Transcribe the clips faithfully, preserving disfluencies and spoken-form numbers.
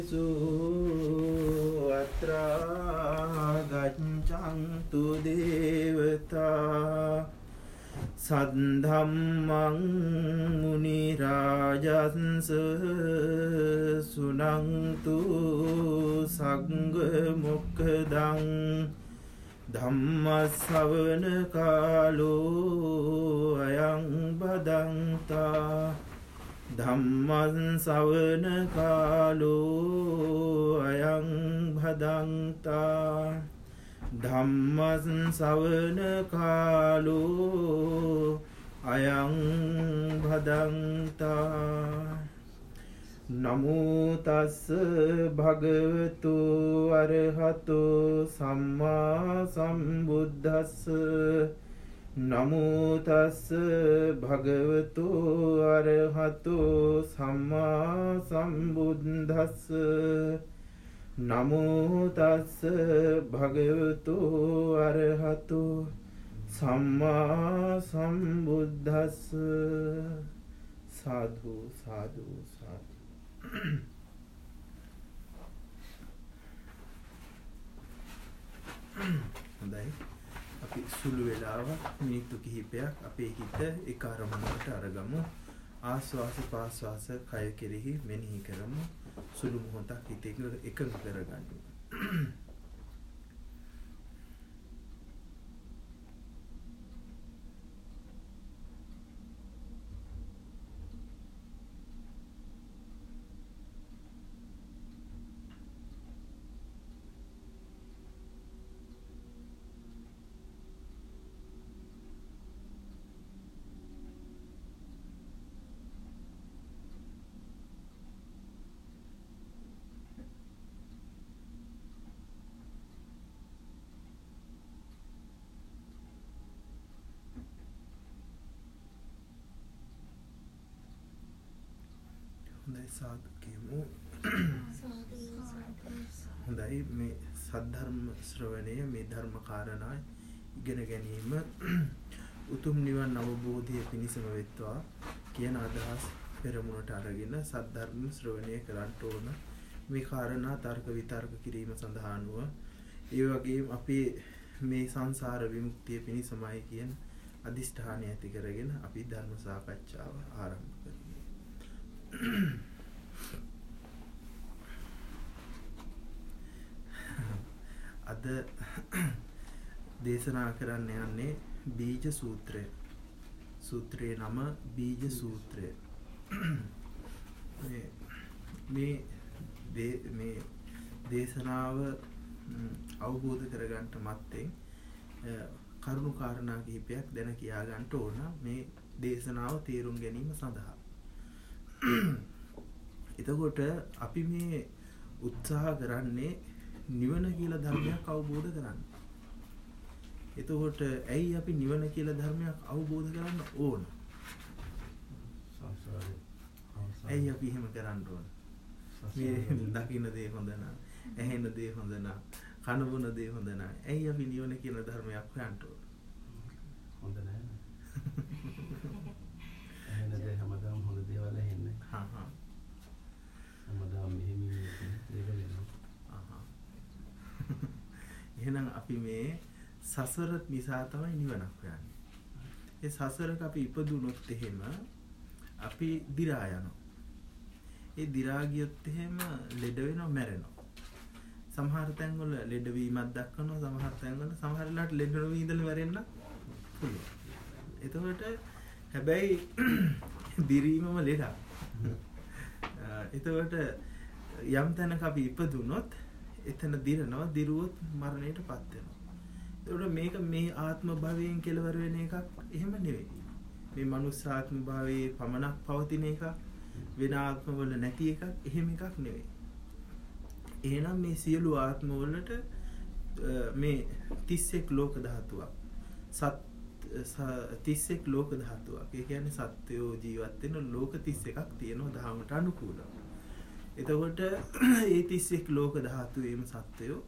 Su atra gaccantu devata Saddhammang muni rajansa sunangtu sangha mokkadang Dhammasavana kalo ayang badanta Dhamman savana kalo ayang bhadanta Dhamman savana kalo ayang bhadanta Namo tassa bhagavato arahato samma sambuddhassa Namo tassa bhagavato arahato samma sambuddhassa Namo tassa bhagavato arahato samma sambuddhassa Sadhu sadhu sadhu හොඳයි අපි සුළු වෙලාවක් මිනිත්තු කිහිපයක් අපේ හිත එක අරමුණකට අරගමු ආස්වාස පාස්වාස කය කෙරෙහි මෙනෙහි කරමු සුළු මොහොතක් හිත එකඟ කරගන්න සාදු කියමු හොඳයි මේ සද්ධර්ම ශ්‍රවණය මේ ධර්ම කාරණා ඉගෙන ගැනීම උතුම් නිවන් අවබෝධය පිණිසම වෙත්වා කියන අදහස් පෙරමුණට අරගෙන සද්ධර්ම ශ්‍රවණය කරන්න ඕන මේ කාරණා තර්ක විතර්ක කිරීම සඳහා නුව ඒ වගේම අපේ මේ සංසාර විමුක්තිය පිණිසමයි කියන අදිෂ්ඨානය ඇති කරගෙන අපි ධර්ම සාකච්ඡාව ආරම්භ කරමු අද දේශනා කරන්න යන්නේ බීජ සූත්‍රය. සූත්‍රයේ නම බීජ සූත්‍රය. මේ මේ මේ දේශනාව අවබෝධ කරගන්නට මත්තෙන් කරුණු කාරණා කිහිපයක් දැන කියා ගන්නට ඕන මේ දේශනාව තේරුම් ගැනීම සඳහා. එතකොට අපි මේ උත්සාහ කරන්නේ නිවන කියලා ධර්මයක් අවබෝධ කරගන්න. එතකොට ඇයි අපි නිවන කියලා ධර්මයක් අවබෝධ කරගන්න ඕන? සංසාරේ. ඇයි අපි එහෙම කරන්න ඕන? මේ දකින්න දේ හොඳ නැහැ. ඇහෙන දේ හොඳ නැහැ. කන බොන දේ හොඳ නැහැ. ඇයි අපි නිවන කියලා ධර්මයක් හොයන්න ඕන? හොඳ නැහැ. ඇහෙන දේ හැමදාම හොඳ දේවල් ඇහෙන්නේ. හා හා. හැමදාම මෙහෙම මේක වෙනවා. එහෙනම් අපි මේ සසර නිසා තමයි නිවනක් හොයන්නේ. ඒ සසරක අපි ඉපදුනොත් එහෙම අපි දි รา යනවා. ඒ දි รา ගියොත් එහෙම ලෙඩ වෙනවා මැරෙනවා. සමහර තැන්වල ලෙඩ වීමක් දක්වනවා සමහර තැන්වල සමහර වෙලාවට ලෙඩ නොවී ඉඳලා මැරෙන්න පුළුවන්. එතකොට හැබැයි දිරීමම ලෙඩක්. එතකොට යම් තැනක අපි ඉපදුනොත් එතන දිරනවා දිරුවොත් මරණයටපත් වෙනවා. ඒකට මේක මේ ආත්ම භවයෙන් කෙලවර වෙන එකක් එහෙම නෙවෙයි. මේ මනුස්ස ආත්ම භවයේ පමණක් පවතින එකක් වෙන ආත්මවල නැති එකක් එහෙම එකක් නෙවෙයි. එහෙනම් මේ සියලු ආත්මවලට මේ තිස් එක් ලෝක ධාතුවක් සත් තිස් එක් ලෝක ධාතුවක්. ඒ කියන්නේ සත්වෝ ජීවත් වෙන ලෝක තිස් එකක් තියෙනවා ධාමයට අනුකූලව. එතකොට ඒ තිස් එක් ලෝක ධාතුවේම සත්වයෝ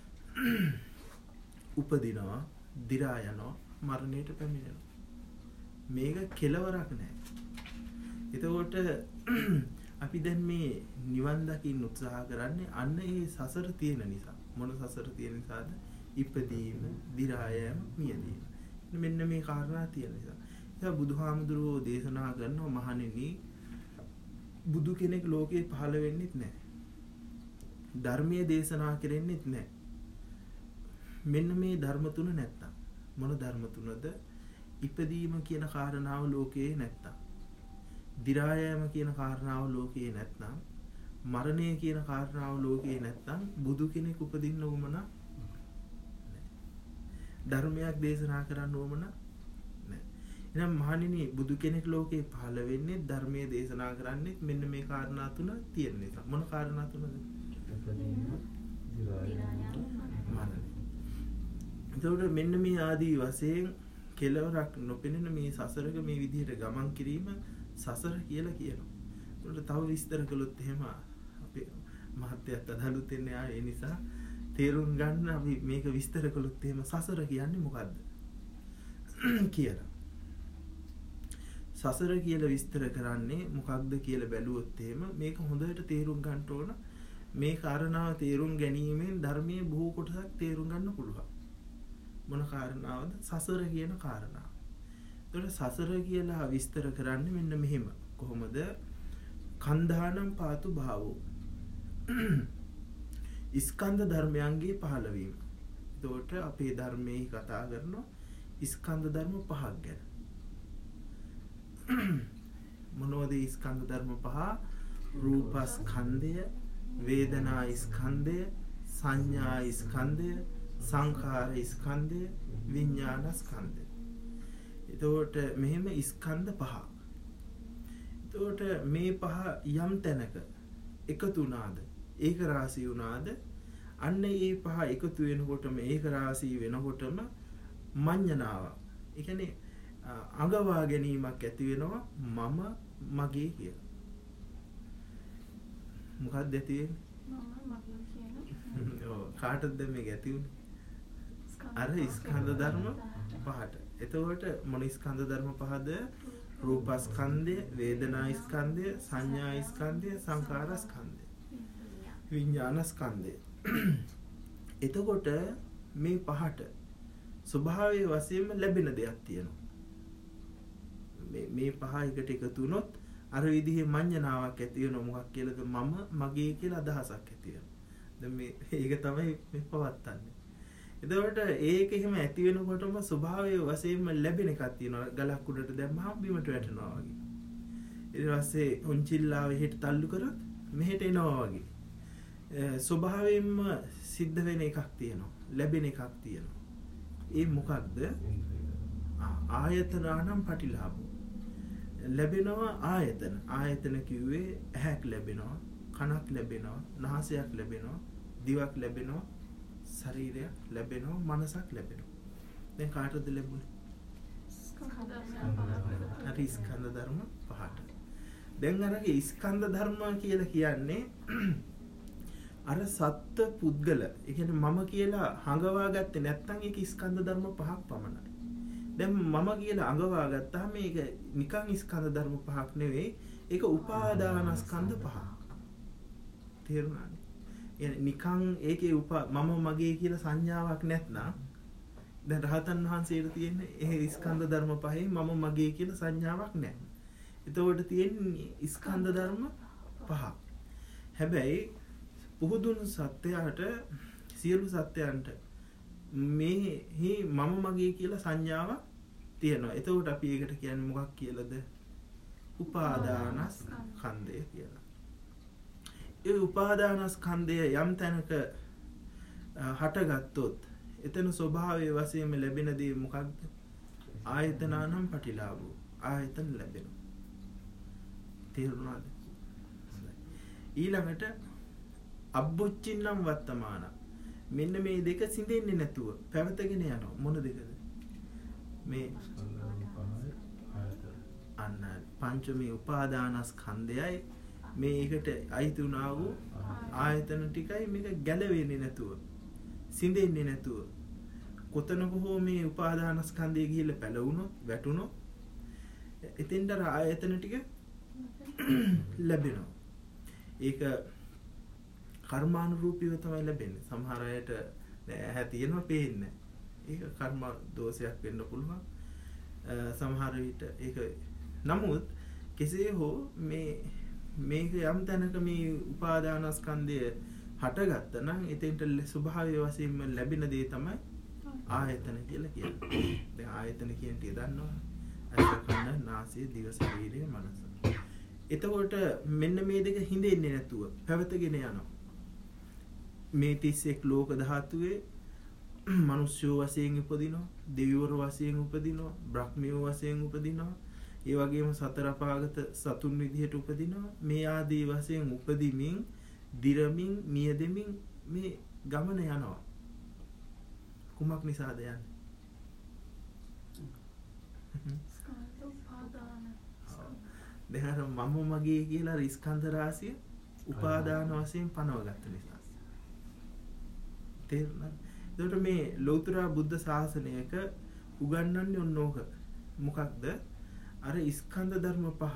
උපදිනවා, දි รา යනවා, මරණයට පැමිණෙනවා. මේක කෙලවරක් නැහැ. එතකොට අපි දැන් මේ නිවන් දකින්න උත්සාහ කරන්නේ අන්න ඒ සසර තියෙන නිසා. මොන සසර තියෙන නිසාද? ඉපදීම, දි รา යෑම, මියදීම. මෙන්න මේ කාරණා තියෙන නිසා. ඒක බුදුහාමුදුරුවෝ දේශනා කරනවා මහණෙනි බුදු කෙනෙක් ලෝකේ පහළ වෙන්නෙත් නැහැ. ධර්මයේ දේශනා කරෙන්නෙත් නැහැ. මෙන්න මේ ධර්ම තුන නැත්තම් මොන ධර්ම තුනද? ඉපදීම කියන කාරණාව ලෝකේ නැත්තම්, දි รา යෑම කියන කාරණාව ලෝකේ නැත්තම්, මරණය කියන කාරණාව ලෝකේ නැත්තම් බුදු කෙනෙක් උපදින්න උවමන නැහැ. ධර්මයක් දේශනා කරන්න උවමන නැහැ. එහෙනම් මහණෙනි බුදු කෙනෙක් ලෝකේ පහළ වෙන්නේ ධර්මයේ දේශනා කරන්නේ මෙන්න මේ කාරණා තුන තියෙන නිසා. මොන කාරණා තුනද? එතකොට මෙන්න මේ ආදී වශයෙන් කෙලවරක් නොපෙනෙන මේ සසරක මේ විදිහට ගමන් කිරීම සසර කියලා කියනවා. ඒකට තව විස්තර කළොත් එහෙම අපේ මහත්යත් අදහලුත් වෙන්නේ ආ ඒ නිසා තේරුම් ගන්න අපි මේක විස්තර කළොත් එහෙම සසර කියන්නේ මොකද්ද කියලා. සසර කියලා විස්තර කරන්නේ මොකක්ද කියලා බැලුවොත් එහෙම මේක හොඳට තේරුම් ගන්න ඕන. මේ කාරණාව තේරුම් ගැනීමෙන් ධර්මයේ බොහෝ කොටසක් තේරුම් ගන්න පුළුවන්. මොන කාරණාවද? සසර කියන කාරණාව. එතකොට සසර කියලා විස්තර කරන්නේ මෙන්න මෙහෙම. කොහොමද? කන්ධානම් පාතු භාවෝ. ස්කන්ධ ධර්මයන්ගේ පහළවීම. එතකොට අපේ ධර්මයේ කතා කරනවා ස්කන්ධ ධර්ම පහක් ගැන. මොනවද ස්කන්ධ ධර්ම පහ? රූපස්කන්ධය, වේදනා ස්කන්ධය, සංඥා ස්කන්ධය, සංඛාර ස්කන්ධය, විඥාන ස්කන්ධය. එතකොට මෙහෙම ස්කන්ධ පහ. එතකොට මේ පහ යම් තැනක එකතු වුණාද, ඒක රාශී වුණාද, අන්න ඒ පහ එකතු වෙනකොටම ඒක රාශී වෙනකොටම මඤ්ඤණාව. ඒ කියන්නේ අඟවා ගැනීමක් ඇති වෙනවා මම මගේ කියලා. මොකක්ද ඇති වෙන්නේ? මම මගේ කියන. ඔව් කාටද මේක ඇති උනේ? අර ස්කන්ධ ධර්ම පහට. එතකොට මොන ස්කන්ධ ධර්ම පහද? රූපස්කන්ධය, වේදනා ස්කන්ධය, සංඥා ස්කන්ධය, සංඛාර ස්කන්ධය, විඥාන ස්කන්ධය. එතකොට මේ පහට ස්වභාවයේ වශයෙන්ම ලැබෙන දෙයක් තියෙනවා. මේ මේ පහ එකට එකතු වුණොත් අර විදිහේ මඤ්ඤණාවක් ඇති වෙනවා. මොකක් කියලාද? මම මගේ කියලා අදහසක් ඇති වෙනවා. දැන් මේ ඒක තමයි මේ පවත්තන්නේ. එතකොට ඒක එහෙම ඇති වෙනකොටම ස්වභාවයේ වශයෙන්ම ලැබෙන එකක් තියෙනවා. ගලක් උඩට දැම්මහම බිමට වැටෙනවා වගේ. ඊට පස්සේ හොන්චිල්ලාව එහෙට තල්ලු කරොත් මෙහෙට එනවා වගේ. ස්වභාවයෙන්ම සිද්ධ වෙන එකක් තියෙනවා. ලැබෙන එකක් තියෙනවා. ඒ මොකක්ද? ආයතනානම් පටිලාභෝ. ලැබෙනවා ආයතන. ආයතන කිව්වේ ඇහැක් ලැබෙනවා, කනක් ලැබෙනවා, නාසයක් ලැබෙනවා, දිවක් ලැබෙනවා, ශරීරයක් ලැබෙනවා, මනසක් ලැබෙනවා. දැන් කාටද ලැබුණේ? හරි ස්කන්ධ ධර්ම පහට. දැන් අරගේ ස්කන්ධ ධර්ම කියලා කියන්නේ අර සත්ත්ව පුද්ගල. ඒ කියන්නේ මම කියලා හඟවා ගත්තේ නැත්නම් ඒක ස්කන්ධ ධර්ම පහක් පමණයි. දැන් මම කියලා අඟවා ගත්තාම මේක නිකන් ස්කන්ධ ධර්ම පහක් නෙවෙයි. ඒක උපාදානස්කන්ධ පහක්. තේරුණානේ? يعني නිකන් ඒකේ උපා මම මගේ කියලා සංඥාවක් නැත්නම් දැන් රහතන් වහන්සේට තියෙන ඒ ස්කන්ධ ධර්ම පහේ මම මගේ කියලා සංඥාවක් නැහැ. එතකොට තියෙන්නේ ස්කන්ධ ධර්ම පහ. හැබැයි පුහුදුන් සත්‍යයට සියලු සත්‍යයන්ට මේ මම මගේ කියලා සංඥාවක් තියෙනවා. එතකොට අපි ඒකට කියන්නේ මොකක් කියලාද? උපාදානස්කන්ධය කියලා. ඒ උපාදානස්කන්ධය යම් තැනක හටගත්තොත් එතන ස්වභාවයේ වශයෙන්ම ලැබෙන දේ මොකක්ද? ආයතනානම් පටිලාභෝ. ආයතන ලැබෙනවා. තේරුණාද? ඊළඟට අබ්බොච්චින්නම් වත්තමාන. මෙන්න මේ දෙක සිඳෙන්නේ නැතුව පැවතගෙන යනවා. මොන දෙකද? මේ අන්න පංචමේ උපාදානස්කන්ධයයි මේකට අයිති වුණා වූ ආයතන ටිකයි මේක ගැලවෙන්නේ නැතුව සිඳෙන්නේ නැතුව කොතනක හෝ මේ උපාදානස්කන්ධය ගිහිල්ලා පැලවුණොත් වැටුණොත් එතෙන්ට ආයතන ටික ලැබෙනවා. ඒක කර්මානුරූපීව තමයි ලැබෙන්නේ. සමහර අයට ඇහැ තියෙනවා පේන්නේ. ඒක කර්ම දෝෂයක් වෙන්න පුළුවන්. සමහර විට ඒක නමුත් කෙසේ හෝ මේ මේක යම් තැනක මේ උපාදානස්කන්ධය හටගත්තා නම් එතෙන්ට ස්වභාවය වශයෙන්ම ලැබෙන දේ තමයි ආයතන කියලා කියන්නේ. දැන් ආයතන කියන ටික දන්නවා. ඇස කන නාසය දිව ශරීරය මනස. එතකොට මෙන්න මේ දෙක හිඳෙන්නේ නැතුව පැවතගෙන යනවා. මේ තිස් එක් ලෝක ධාතුවේ මනුෂ්‍යෝ වශයෙන් උපදිනවා, දෙවිවරු වශයෙන් උපදිනවා, බ්‍රහ්මියෝ වශයෙන් උපදිනවා. ඒ වගේම සතර අපාගත සතුන් විදිහට උපදිනවා. මේ ආදී වශයෙන් උපදිමින්, දිරමින්, මියදෙමින් මේ ගමන යනවා. කුමක් නිසාද යන්නේ? ස්කන්ධ උපාදාන. දැන් අර මම මගේ කියලා ස්කන්ධ රාශිය උපාදාන වශයෙන් පනවගත්ත නිසා. තේරුණාද? එතකොට මේ ලෞතර බුද්ධ ශාසනයක උගන්වන්නේ ඔන්නෝක. මොකක්ද? අර ස්කන්ධ ධර්ම පහ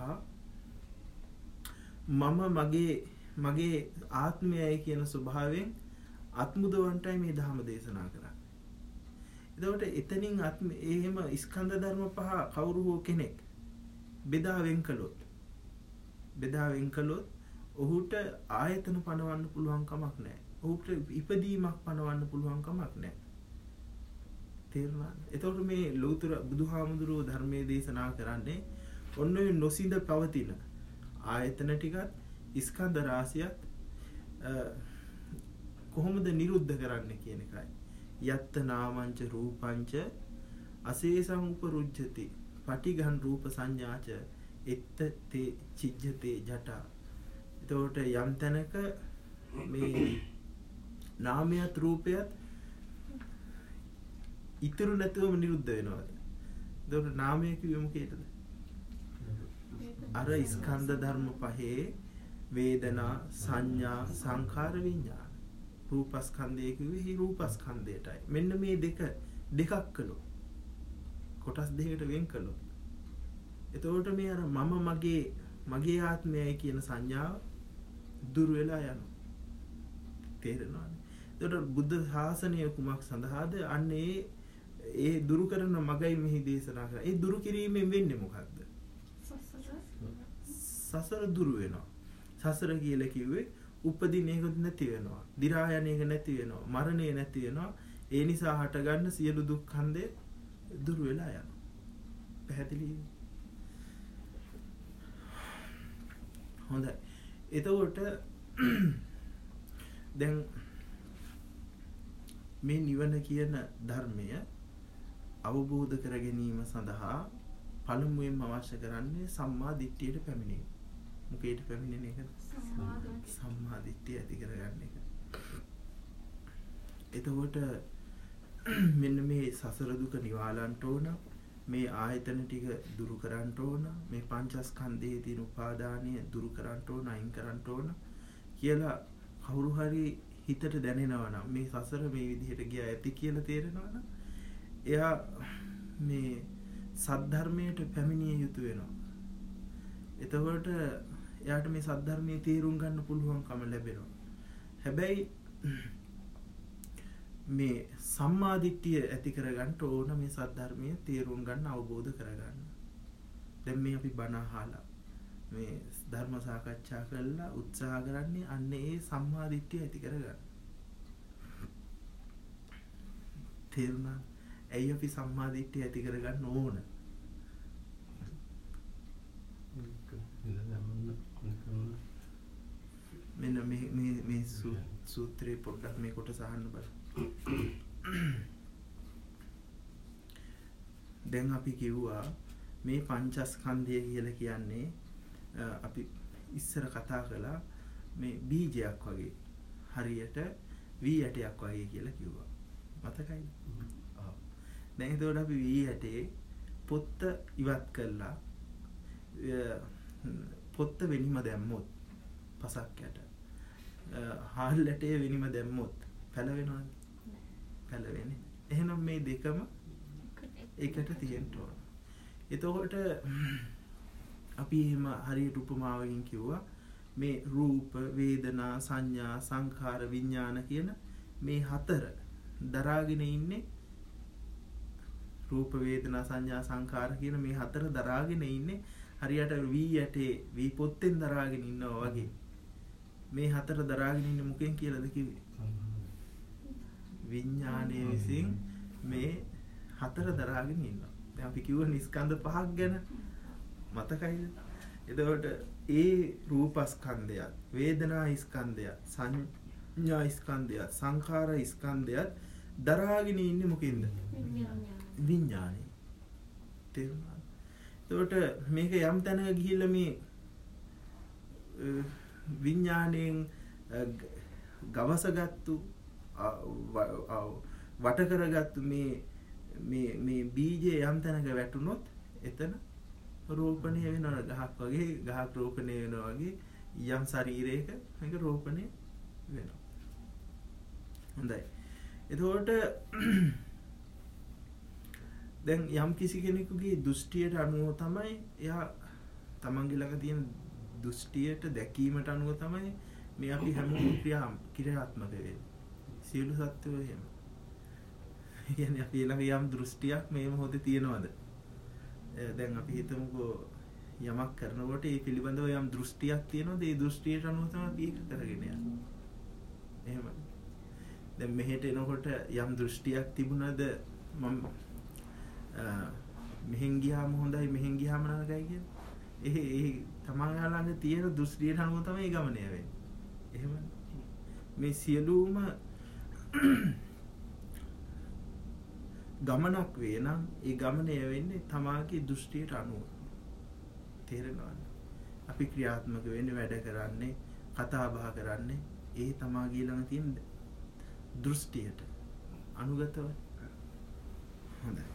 මම මගේ මගේ ආත්මයයි කියන ස්වභාවයෙන් අත්මුදවන්ටයි මේ ධර්ම දේශනා කරන්නේ. එතකොට එතනින් ආත්ම එහෙම ස්කන්ධ ධර්ම පහ කවුරු හෝ කෙනෙක් බෙදා වෙන් කළොත් බෙදා වෙන් කළොත් ඔහුට ආයතන පනවන්න පුළුවන් කමක් නැහැ. ඔහුට ඉපදීමක් පනවන්න පුළුවන් කමක් නැහැ. තේරුණාද? එතකොට මේ ලෞතර බුදුහාමුදුරුවෝ ධර්මයේ දේශනා කරන්නේ ඔන්න ඔය නොසිඳ පවතින ආයතන ටිකත් ස්කන්ධ රාශියත් කොහොමද නිරුද්ධ කරන්නේ කියන එකයි. යත්ත නාමංච රූපංච අශේෂං උපරුජ්ජති පටිඝං රූප සංඥාච එත්ත තේ චිජ්ජතේ ජටා. එතකොට යම් තැනක මේ නාමයත් රූපයත් ඉතුරු නැතුවම නිරුද්ධ වෙනවාද? එතකොට නාමය කිව්වෙ මොකේද? අර ස්කන්ධ ධර්ම පහේ වේදනා සංඥා සංඛාර විඤ්ඤාණ. රූපස්කන්ධය කිව්වේ රූපස්කන්ධයටයි. මෙන්න මේ දෙක දෙකක් කළොත් කොටස් දෙකකට වෙන් කළොත් එතකොට මේ අර මම මගේ මගේ ආත්මයයි කියන සංඥාව දුර වෙලා යනවා. තේරෙනවද? එතකොට බුද්ධ ශාසනය කුමක් සඳහාද? අන්න ඒ ඒ දුරු කරන මගයි මෙහි දේශනා කරා. ඒ දුරු කිරීමෙන් වෙන්නේ මොකක්ද? සසර දුරු වෙනවා. සසර කියලා කිව්වේ උපදින එක නැති වෙනවා. දි รา යන එක නැති වෙනවා. මරණය නැති වෙනවා. ඒ නිසා හටගන්න සියලු දුක් ඛන්දේ දුරු වෙලා යනවා. පැහැදිලිද? හොඳයි. එතකොට දැන් මේ නිවන කියන ධර්මය අවබෝධ කර ගැනීම සඳහා පළමුවෙන්ම අවශ්‍ය කරන්නේ සම්මා දිට්ඨියට පැමිණීම. මොකේට පැමිණෙන එකද? සම්මා දිට්ඨිය ඇති කරගන්න එක. එතකොට මෙන්න මේ සසර දුක නිවාලන්න ඕන, මේ ආයතන ටික දුරු කරන්න ඕන, මේ පංචස්කන්ධයේ තියෙන උපාදානය දුරු කරන්න ඕන, අයින් කරන්න ඕන කියලා කවුරු හරි හිතට දැනෙනවා නම්, මේ සසර මේ විදිහට ගියා ඇති කියලා තේරෙනවා නම් එයා මේ සද්ධර්මයට පැමිණිය යුතු වෙනවා. එතකොට එයාට මේ සද්ධර්මයේ තේරුම් ගන්න පුළුවන්කම ලැබෙනවා. හැබැයි මේ සම්මා දිට්ඨිය ඇති කරගන්න ඕන, මේ සද්ධර්මයේ තේරුම් ගන්න, අවබෝධ කරගන්න. දැන් මේ අපි බණ අහලා මේ ධර්ම සාකච්ඡා කරලා උත්සාහ කරන්නේ අන්න ඒ සම්මා දිට්ඨිය ඇති කරගන්න. තේරුණා? ඇයි අපි සම්මා දිට්ඨිය ඇති කරගන්න ඕන? මෙන්න මේ මේ මේ සූත්‍රේ පොඩ්ඩක් මේ කොටස අහන්න බලන්න. දැන් අපි කිව්වා මේ පංචස්කන්ධය කියලා කියන්නේ අපි ඉස්සර කතා කළා මේ බීජයක් වගේ, හරියට වී ඇටයක් වගේ කියලා කිව්වා. මතකයිද? ඔව්. දැන් එතකොට අපි වී ඇටේ පොත්ත ඉවත් කළා. පොත්ත වෙනිම දැම්මොත් පසක් යට. හාල් ඇටේ වෙනිම දැම්මොත් පැලවෙනවද? පැලවෙන්නේ. එහෙනම් මේ දෙකම එකට තියෙන්න ඕන. එතකොට අපි එහෙම හරියට උපමාවකින් කිව්වා මේ රූප වේදනා සංඥා සංඛාර විඥාන කියන මේ හතර දරාගෙන ඉන්නේ රූප වේදනා සංඥා සංඛාර කියන මේ හතර දරාගෙන ඉන්නේ හරියට වී යටේ වී පොත්තෙන් දරාගෙන ඉන්නවා වගේ මේ හතර දරාගෙන ඉන්නේ මොකෙන් කියලාද කිව්වේ විඥානයේ විසින් මේ හතර දරාගෙන ඉන්නවා දැන් අපි කිව්ව ස්කන්ධ පහක් ගැන මතකයිද එතකොට ඒ රූපස්කන්ධයත් වේදනා ස්කන්ධයත් සංඥා ස්කන්ධයත් සංඛාර ස්කන්ධයත් දරාගෙන ඉන්නේ මොකෙන්ද විඥානේ තේරුණාද එතකොට මේක යම් තැනක ගිහිල්ලා මේ විඥාණයෙන් ගවසගත්තු වට කරගත්තු මේ මේ මේ බීජය යම් තැනක වැටුනොත් එතන රෝපණය වෙනවා ගහක් වගේ ගහක් රෝපණය වෙනවා වගේ යම් ශරීරයක මේක රෝපණය වෙනවා හොඳයි එතකොට දැන් යම් කිසි කෙනෙකුගේ දෘෂ්ටියට අනුව තමයි එයා තමන්ගේ ළඟ තියෙන දෘෂ්ටියට දැකීමට අනුව තමයි මේ අපි හැමෝම ක්‍රියා ක්‍රියාත්මක වෙන්නේ සියලු සත්වෝ එහෙම ඒ කියන්නේ අපි ළඟ යම් දෘෂ්ටියක් මේ මොහොතේ තියෙනවද දැන් අපි හිතමුකෝ යමක් කරනකොට ඒ පිළිබඳව යම් දෘෂ්ටියක් තියෙනවද ඒ දෘෂ්ටියට අනුව තමයි අපි ඒක කරගෙන යන්නේ එහෙම දැන් මෙහෙට එනකොට යම් දෘෂ්ටියක් තිබුණාද මම මෙහෙන් ගියාම හොඳයි මෙහෙන් ගියාම නරකයි කියන ඒ ඒ තමන්ගේ ළඟ තියෙන දෘෂ්ටියට අනුව තමයි ගමන යවෙන්නේ එහෙම මේ සියලුම ගමනක් වේ නම් ඒ ගමන යවෙන්නේ තමාගේ දෘෂ්ටියට අනුව තේරෙනවද අපි ක්‍රියාත්මක වෙන්නේ වැඩ කරන්නේ කතා බහ කරන්නේ ඒ තමාගේ ළඟ තියෙන දෘෂ්ටියට අනුගතව හොඳයි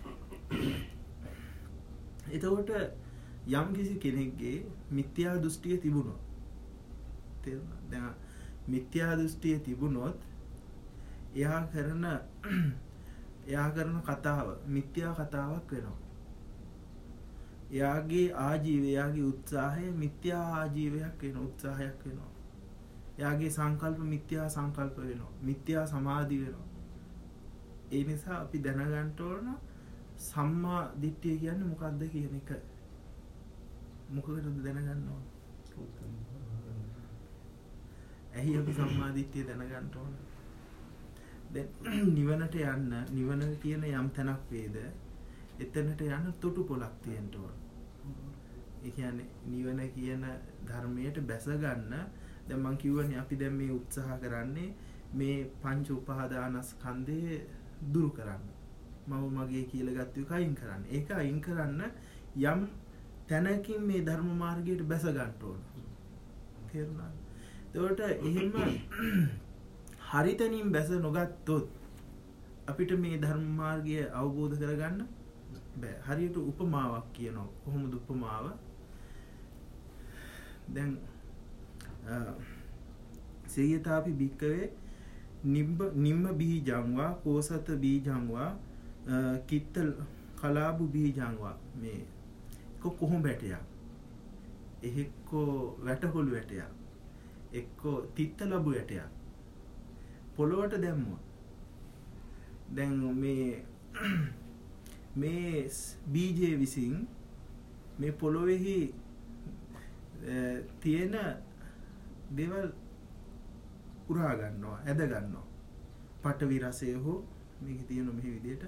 එතකොට යම් කිසි කෙනෙක්ගේ මිත්‍යා දෘෂ්ටිය තිබුණොත් තේරුණාද දැන් මිත්‍යා දෘෂ්ටිය තිබුණොත් එයා කරන එයා කරන කතාව මිත්‍යා කතාවක් වෙනවා එයාගේ ආජීවය එයාගේ උත්සාහය මිත්‍යා ආජීවයක් වෙන උත්සාහයක් වෙනවා එයාගේ සංකල්ප මිත්‍යා සංකල්ප වෙනවා මිත්‍යා සමාධි වෙනවා ඒ නිසා අපි දැනගන්න ඕන සම්මා දිට්ඨිය කියන්නේ මොකක්ද කියන එක මොකකටද දැනගන්න ඕන ඇයි අපි සම්මා දිට්ඨිය දැනගන්න ඕන දැන් නිවනට යන්න නිවන කියන යම් තැනක් වේද එතනට යන්න තොටු පොලක් තියෙන්න ඕන ඒ කියන්නේ නිවන කියන ධර්මයට බැස ගන්න දැන් මම කියවනේ අපි දැන් මේ උත්සාහ කරන්නේ මේ පංච උපාදානස්කන්ධය දුරු කරන්න මම මගේ කියලා ගත්ත එක අයින් කරන්න ඒක අයින් කරන්න යම් තැනකින් මේ ධර්ම මාර්ගයට බැස ගන්න ඕන තේරුණාද එතකොට එහෙම හරිතනින් බැස නොගත්තොත් අපිට මේ ධර්ම මාර්ගය අවබෝධ කරගන්න බෑ හරියට උපමාවක් කියනවා කොහොමද උපමාව දැන් සේයතාපි භික්කවේ නිබ්බ නිම්ම බීජං වා කෝසත බීජං වා කිත්ත කලාබු බීජං වා මේ කොහොම බැටයක් එහෙක්කෝ වැටකොළු වැටයක් එක්කෝ තිත්ත ලැබු වැටයක් පොළොවට දැම්මොත් දැන් මේ මේ බීජය විසින් මේ පොළොවේහි තියෙන දේවල් උරා ගන්නවා ඇද ගන්නවා පඨවි රසය හෝ මේකේ තියෙන මෙහි විදියට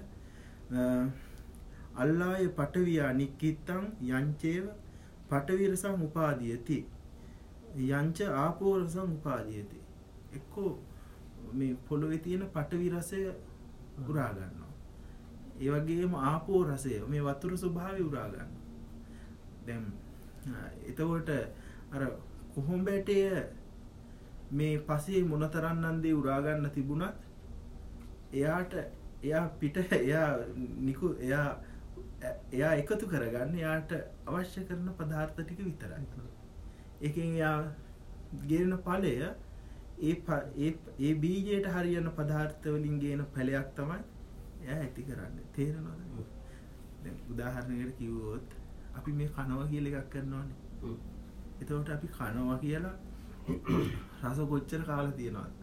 අල්ලාය පඨවියා නික්කිත්තං යංචේව පඨවි රසං උපාදීයති යංච ආපෝ රසං උපාදීයති එක්කෝ මේ පොළොවේ තියෙන පඨවි රසය උරා ගන්නවා ඒ වගේම ආපෝ රසය මේ වතුර ස්වභාවය උරා ගන්නවා දැන් එතකොට අර කොහොඹැටය මේ පසේ මොනතරම්නම් දේ උරා ගන්න තිබුණත් එයාට එයා පිට එයා නිකු එයා එයා එකතු කරගන්න එයාට අවශ්‍ය කරන පදාර්ථ ටික විතරයි. ඒකෙන් එයා ගේන ඵලය ඒ ඒ ඒ බීජයට හරියන පදාර්ථ වලින් ගේන ඵලයක් තමයි එයා ඇති කරන්නේ. තේරෙනවද? දැන් උදාහරණයකට කිව්වොත් අපි මේ කනවා කියලා එකක් කරනවානේ. එතකොට අපි කනවා කියලා රස කොච්චර කාලා තියෙනවද?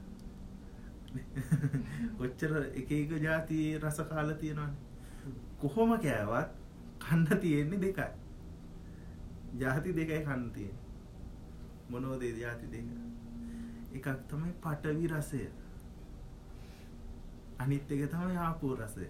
කොච්චර එක එක જાති රස කාලා තියෙනවද? කොහොම කෑවත් කන්න තියෙන්නේ දෙකයි. જાති දෙකයි කන්න තියෙන්නේ. මොනවද ඒ જાති දෙක? එකක් තමයි පඨවි රසය. අනිත් එක තමයි ආපෝ රසය.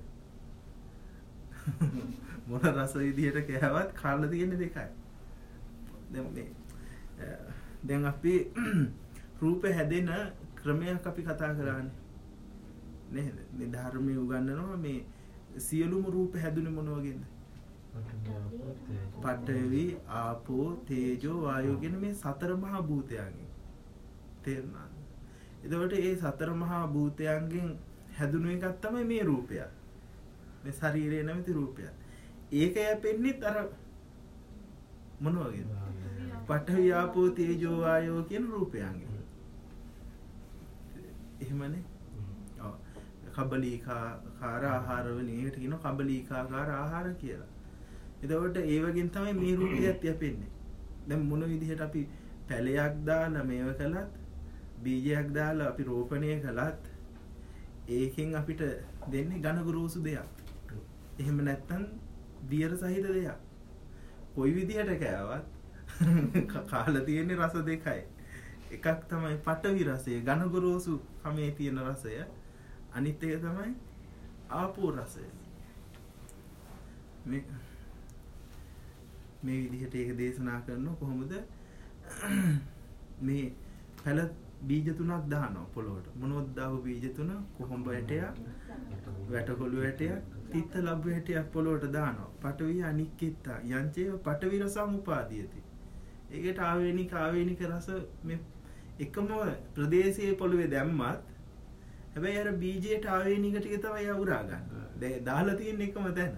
මොන රස විදියට කෑවත් කන්න තියෙන්නේ දෙකයි. දැන් මේ දැන් අපි රූපේ හැදෙන ක්‍රමයක් අපි කතා කරන්නේ නේද? මේ ධර්මයේ උගන්වනවා මේ සියලුම රූප හැදුනේ මොන වගේද? පඨවි, ආපෝ, තේජෝ, වායෝ කියන මේ සතර මහා භූතයන්ගෙන්. තේරුණාද? එතකොට මේ සතර මහා භූතයන්ගෙන් හැදුණු එකක් තමයි මේ රූපය. මේ ශරීරය නැමැති රූපය. ඒක යැපෙන්නේත් අර මොන වගේද? පඨවි, ආපෝ, තේජෝ, වායෝ කියන රූපයන්ගෙන්. එහෙමනේ. ඔව්. කබලීකාකාර ආහාර වලින් ඒකට කියනවා කබලීකාකාර ආහාර කියලා. එතකොට ඒ වගේන් තමයි මේ රූපයත් යැපෙන්නේ. දැන් මොන විදිහට අපි පැලයක් දාලා මේව කළත් බීජයක් දාලා අපි රෝපණය කළත් ඒකෙන් අපිට දෙන්නේ ඝන ගුරුසු දෙයක්. එහෙම නැත්නම් දියර සහිත දෙයක්. කොයි විදිහට කෑවත් කාලා තියෙන්නේ රස දෙකයි. එකක් තමයි පඨවි රසය, ඝන ගුරුසු කමේ තියෙන රසය. අනිත් එක තමයි ආපෝ රසය. මේ මේ විදිහට ඒක දේශනා කරනවා කොහොමද? මේ පැල බීජ තුනක් දානවා පොළොවට. මොනවද දාව බීජ තුන? කොහොඹ ඇටයක්, වැටකොළු ඇටයක්, තිත්ත ලබ්බ ඇටයක් පොළොවට දානවා. පඨවි අනික්කිතා යංචේව පඨවි රසං උපාදීයති. ඒකට ආවේනික ආවේනික රස මේ එකම ප්‍රදේශයේ පොළොවේ දැම්මත් හැබැයි අර බීජයට ආවේනික ටික තමයි අවුරා ගන්න. දැන් දාලා තියෙන එකම තැන.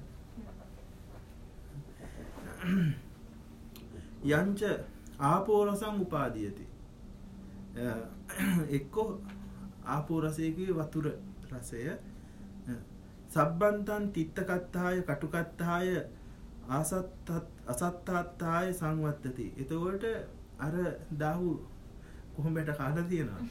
යංච ආපෝ රසං උපාදීයති. එක්කෝ ආපෝ රසය කියේ වතුර රසය. සබ්බන්තං තිත්තකත්තාය කටුකත්තාය ආසත්තත් අසත්තාත්තාය සංවත්තති. එතකොට අර දාහු කොහොමද කාලා තියෙනවා?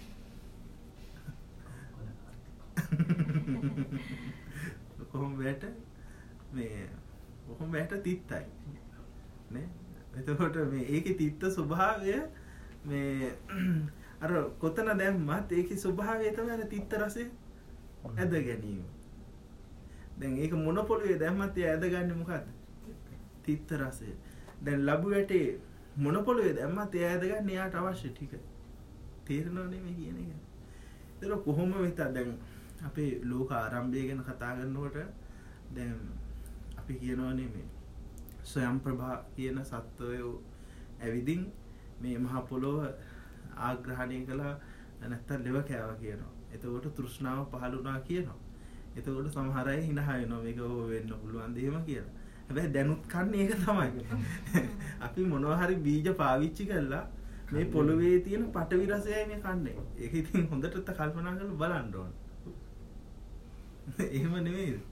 කොහොමද මේ කොහොමද තිත්තයි නේ? එතකොට මේ ඒකේ තිත්ත ස්වභාවය මේ අර කොතන දැම්මත් ඒකේ ස්වභාවය තමයි අර තිත්ත රසය ඇද ගැනීම. දැන් ඒක මොන පොළවේ දැම්මත් ඒ ඇදගන්නේ මොකද්ද? තිත්ත රසය. දැන් ලබු වැටේ මොන පොළවේ දැම්මත් ඒ ඇදගන්නේ යාට අවශ්‍ය ටික. තේරෙනව නෙමෙයි කියන එක. ඒක කොහොම වෙතත් දැන් අපේ ලෝක ආරම්භය ගැන කතා කරනකොට දැන් අපි කියනවානේ මේ ස්වයං ප්‍රභා කියන සත්වයෝ ඇවිදින් මේ මහ පොළොව ආග්‍රහණය කළා නැත්තම් ලෙව කෑවා කියනවා. එතකොට තෘෂ්ණාව පහළ වුණා කියනවා. එතකොට සමහර අය හිනහ වෙනවා මේක ඕ වෙන්න පුළුවන් දෙයම කියලා. හැබැයි දැනුත් කන්නේ ඒක තමයි. අපි මොනවා හරි බීජ පාවිච්චි කළා මේ පොළොවේ තියෙන පඨවි රසයයි මේ කන්නේ. ඒක ඉතින් හොඳට කල්පනා කරලා බලන්න ඕන. එහෙම නෙමෙයි.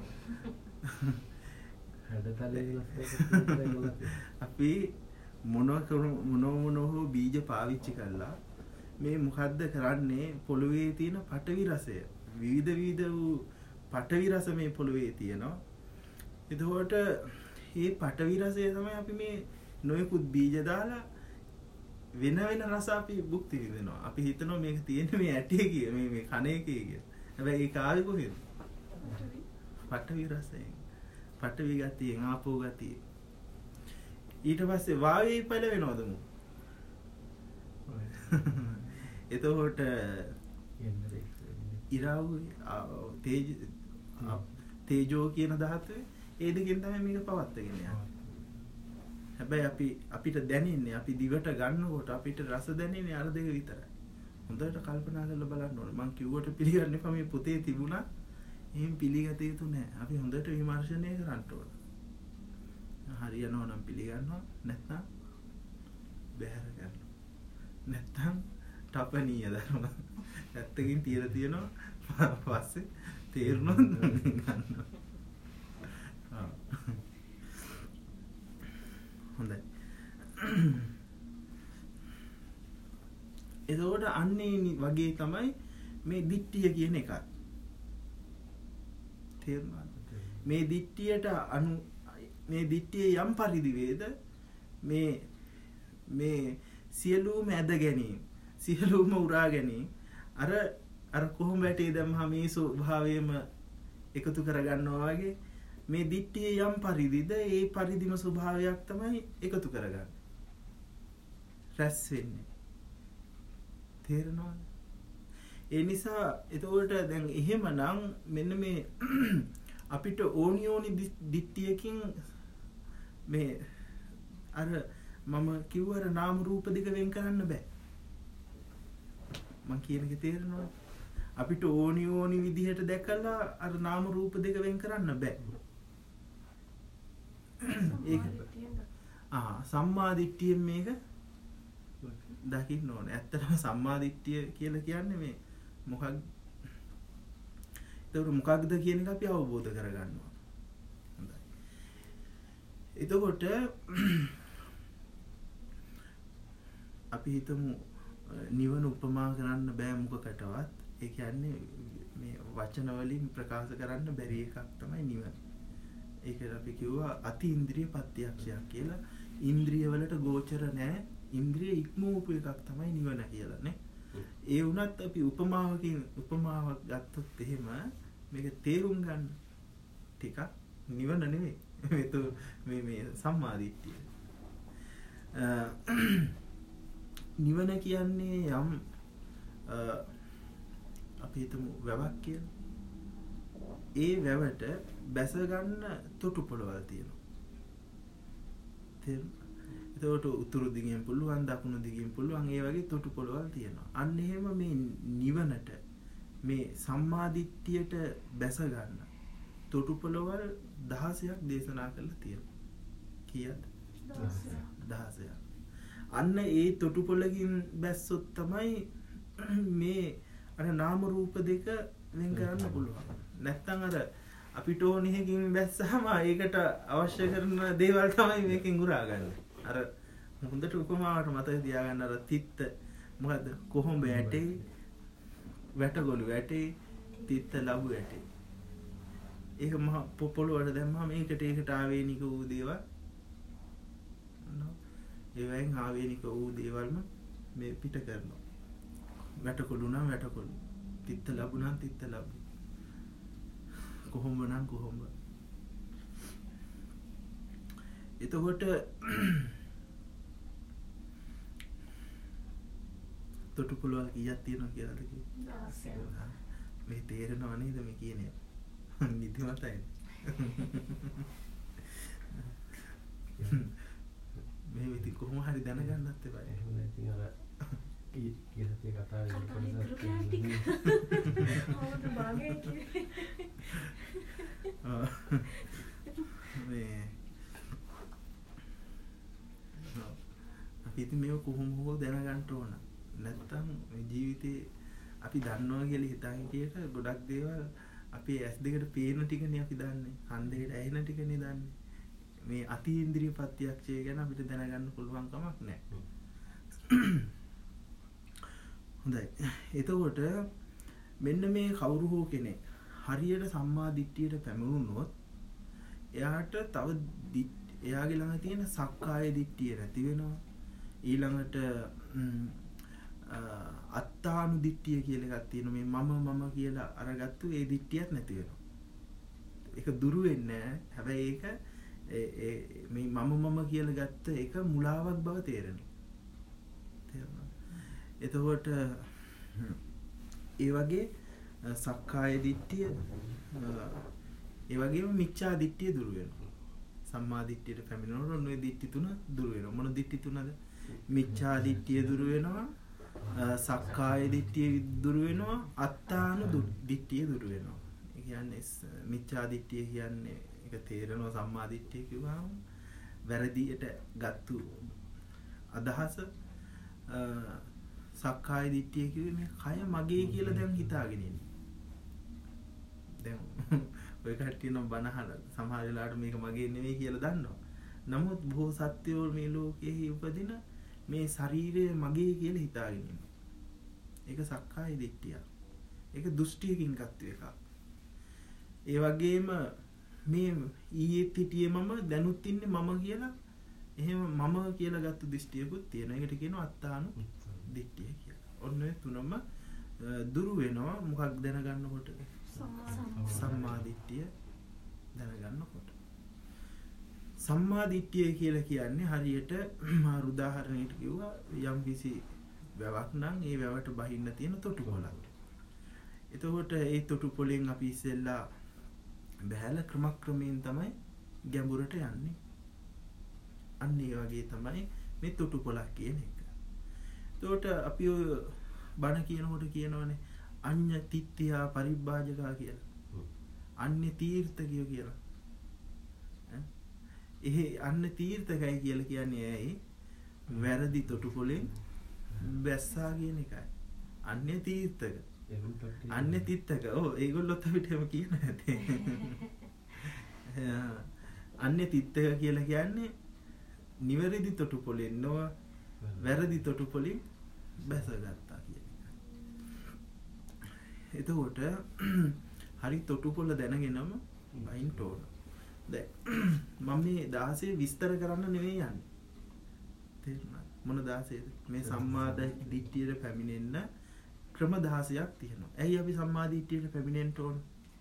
අපි මොන මොන මොන හෝ බීජ පාවිච්චි කළා මේ මොකද්ද කරන්නේ? පොළොවේ තියෙන පඨවි රසය විවිධ විවිධ වූ පඨවි රස මේ පොළොවේ තියෙනවා. එතකොට මේ පඨවි රසය තමයි අපි මේ නොයෙකුත් බීජ දාලා වෙන වෙන රස අපි භුක්ති විඳිනවා. අපි හිතනවා මේක තියෙන්නේ මේ ඇටේ කිය මේ මේ කණේ කිය. හැබැයි ඒක ආවේ කොහෙද? පඨවි රසයෙන්. පඨවි ගතියෙන් ආපෝ ගතිය. ඊට පස්සේ වායුවේ පළ වෙනවද මු? එතකොට ඉරාව තේජ තේජෝ කියන ධාතුවේ ඒ දෙකෙන් තමයි මේක පවත්වාගෙන යන්නේ. හැබැයි අපි අපිට දැනෙන්නේ අපි දිවට ගන්නකොට අපිට රස දැනෙන්නේ අර දෙක විතරයි. හොඳට කල්පනා කරලා බලන්න ඕනේ. මං කිව්වට පිළිගන්න එපා මේ පොතේ තිබුණා. එහෙම පිළිගත යුතු නැහැ. අපි හොඳට විමර්ශනය කරන්න ඕනේ. හරියනවා නම් පිළිගන්නවා නැත්නම් බැහැර කරනවා. නැත්නම් තපනීය ධර්ම. ඇත්තකින් තියලා තියෙනවා පස්සේ තේරුණොත් ගන්නවා. හොඳයි. එතකොට අන්නේ වගේ තමයි මේ දිට්ඨිය කියන එකත්. තේරුණාද? මේ දිට්ඨියට අනු මේ දිට්ඨිය යම් පරිදි වේද මේ මේ සියලුම ඇද ගැනීම සියලුම උරා ගැනීම අර අර කොහොම වැටේ දැම්මහම මේ ස්වභාවයම එකතු කරගන්නවා වගේ මේ දිට්ඨිය යම් පරිදිද ඒ පරිදිම ස්වභාවයක් තමයි එකතු කරගන්නේ. රැස් වෙන්නේ. තේරෙනවද? ඒ නිසා එතකොට දැන් එහෙමනම් මෙන්න මේ අපිට ඕනි ඕනි දිට්ඨියකින් මේ අර මම කිව්වර නාම රූප දෙක වෙන් කරන්න බෑ. මම කියන එක තේරෙනවද? අපිට ඕනි ඕනි විදිහට දැකලා අර නාම රූප දෙක වෙන් කරන්න බෑ. ඒක ආ සම්මා දිට්ඨියෙන් මේක දකින්න ඕනේ. ඇත්තටම සම්මා දිට්ඨිය කියලා කියන්නේ මේ මොකක්ද? ඒතකොට මොකක්ද කියන එක අපි අවබෝධ කරගන්නවා. හොඳයි. එතකොට අපි හිතමු නිවන උපමා කරන්න බෑ මොකකටවත්. ඒ කියන්නේ මේ වචන වලින් ප්‍රකාශ කරන්න බැරි එකක් තමයි නිවන. ඒකට අපි කිව්වා අතීන්ද්‍රිය ප්‍රත්‍යක්ෂයක් කියලා. ඉන්ද්‍රිය වලට ගෝචර නැහැ. ඉන්ද්‍රිය ඉක්මවපු එකක් තමයි නිවන කියලා නේ. ඒ වුණත් අපි උපමාවකින් උපමාවක් ගත්තොත් එහෙම මේක තේරුම් ගන්න ටිකක් නිවන නෙමෙයි. මේ මේ සම්මා දිට්ඨිය. නිවන කියන්නේ යම් අපි හිතමු වැවක් කියලා. ඒ වැවට බැස ගන්න තොටු පොළවල් තියෙනවා. තේරුණා? එතකොට උතුරු දිගෙන් පුළුවන් දකුණු දිගෙන් පුළුවන් ඒ වගේ තොටු පොළවල් තියෙනවා. අන්න එහෙම මේ නිවනට මේ සම්මා දිට්ඨියට බැස ගන්න තොටු පොළවල් දහසක් දේශනා කරලා තියෙනවා. කීයද? දහසක්. අන්න ඒ තොටු පොළකින් බැස්සොත් තමයි මේ අර නාම රූප දෙක වෙන් කරන්න පුළුවන්. නැත්තම් අර අපිට ඕන එකකින් බැස්සාම ඒකට අවශ්‍ය කරන දේවල් තමයි මේකෙන් උරාගන්නේ. අර හොඳට උපමාවට මතක තියාගන්න අර තිත්ත මොකද්ද? කොහොඹ ඇටේ වැටගොළු ඇටේ තිත්ත ලබු ඇටේ. ඒක මහ පොළොවට දැම්මම මේකට ඒකට ආවේනික වූ දේවල් ඒ වයින් ආවේනික වූ දේවල්ම මේ පිට කරනවා. වැටකොළු නම් වැටකොළු. තිත්ත ලබු නම් තිත්ත ලබු. කොහොඹ නම් කොහොඹ. එතකොට තොටු පොළවල් කීයක් තියෙනවද කියලාද කිව්වේ? දහසක්. මේ තේරෙනව නේද මේ කියන්නේ? නිදිමතයි. මේ ඉතින් කොහොම හරි දැනගන්නත් එපා. එහෙම නැතිනම් අර කී කී සතිය කතා වෙනකොට මේ අපි ඉතින් මේක කොහොම හෝ දැනගන්න ඕන. නැත්තම් මේ ජීවිතේ අපි දන්නවා කියලා හිතන් හිටියට ගොඩක් දේවල් අපේ ඇස් දෙකට පේන ටිකනේ අපි දන්නේ. කන් දෙකට ඇහෙන ටිකනේ දන්නේ. මේ අතීන්ද්‍රිය ප්‍රත්‍යක්ෂය ගැන අපිට දැනගන්න පුළුවන් කමක් නැහැ. හොඳයි. එතකොට මෙන්න මේ කවුරු හෝ කෙනෙක් හරියට සම්මා දිට්ඨියට පැමිණුණොත් එයාට තව එයාගේ ළඟ තියෙන සක්කාය දිට්ඨිය නැති වෙනවා. ඊළඟට අත්තානු දිට්ඨිය කියලා එකක් තියෙනවා. මේ මම මම කියලා අරගත්තු ඒ දිට්ඨියත් නැති වෙනවා. ඒක දුරු වෙන්නේ නැහැ. හැබැයි ඒක ඒ මේ මම මම කියලා ගත්ත එක මුලාවක් බව තේරෙනවා. තේරුණා? එතකොට ඒ වගේ සක්කාය දිට්ඨිය ඒ වගේම මිච්ඡා දිට්ඨිය දුරු වෙනවා. සම්මා දිට්ඨියට පැමිණෙනකොට ඔන්න ඔය දිට්ඨි තුන දුරු වෙනවා. මොන දිට්ඨි තුනද? මිච්ඡා දිට්ඨිය දුරු වෙනවා, සක්කාය දිට්ඨිය දුරු වෙනවා, අත්තානු දිට්ඨිය දුරු වෙනවා. ඒ කියන්නේ මිච්ඡා දිට්ඨිය කියන්නේ ඒක තේරෙනවා සම්මා දිට්ඨිය කිව්වම වැරදියට ගත්තු අදහස. සක්කාය දිට්ඨිය කිව්වේ මේ කය මගේ කියලා දැන් හිතාගෙන ඉන්නේ. දැන් ඔය කට්ටිය නම් බනහන සමහර වෙලාවට මේක මගේ නෙවෙයි කියලා දන්නවා. නමුත් බොහෝ සත්‍යෝ මේ ලෝකයේ උපදින මේ ශරීරය මගේ කියලා හිතාගෙන ඉන්නවා. ඒක සක්කාය දිට්ඨිය. ඒක දෘෂ්ටියකින් ගත්ත එකක්. ඒ වගේම මේ ඊයේ හිටියේ මම දැනුත් ඉන්නේ මම කියලා එහෙම මම කියලා ගත්ත දෘෂ්ටියකුත් තියෙනවා. ඒකට කියනවා අත්තානු දිට්ඨිය කියලා. ඔන්න ඔය තුනම දුරු වෙනවා මොකක් දැනගන්නකොට? සම්මා දිට්ඨිය දැනගන්නකොට. සම්මා දිට්ඨිය කියලා කියන්නේ හරියට මා උදාහරණයකට කිව්වා යම් කිසි වැවක් නම් ඒ වැවට බහින්න තියෙන තොටු පොළක්. එතකොට ඒ තොටු පොළෙන් අපි ඉස්සෙල්ලා බහැලා ක්‍රමක්‍රමයෙන් තමයි ගැඹුරට යන්නේ. අන්න ඒ වගේ තමයි මේ තොටු පොළක් කියන එක. එතකොට අපි ඔය බණ කියනකොට කියනවනේ අඤ්ඤ තිත්ත්‍යා පරිබ්බාජකා කියලා. අන්‍ය තීර්ථකයෝ කියලා. එහේ අන්න තීර්ථකයි කියලා කියන්නේ ඇයි? වැරදි තොටු පොළෙන් බැස්සා කියන එකයි. අන්‍ය තීර්ථක. අන්‍ය තිත්තක. ඔව් ඒගොල්ලොත් අපිට එහෙම කියන හැටි. අන්‍ය තිත්තක කියලා කියන්නේ නිවැරදි තොටු පොළෙන් නොව වැරදි තොටු පොළෙන් බැසගත්තා කියන එක. එතකොට හරි තොටු පොළ දැනගෙනම බයින් ඕන. දැන් මම මේ දාසය විස්තර කරන්න නෙවෙයි යන්නේ. තේරුණාද? මොන දාසයද? මේ සම්මා දිට්ඨියට පැමිණෙන්න ක්‍රම දහසයක් තියෙනවා. ඇයි අපි සම්මා දිට්ඨියට පැමිණෙන්න ඕන?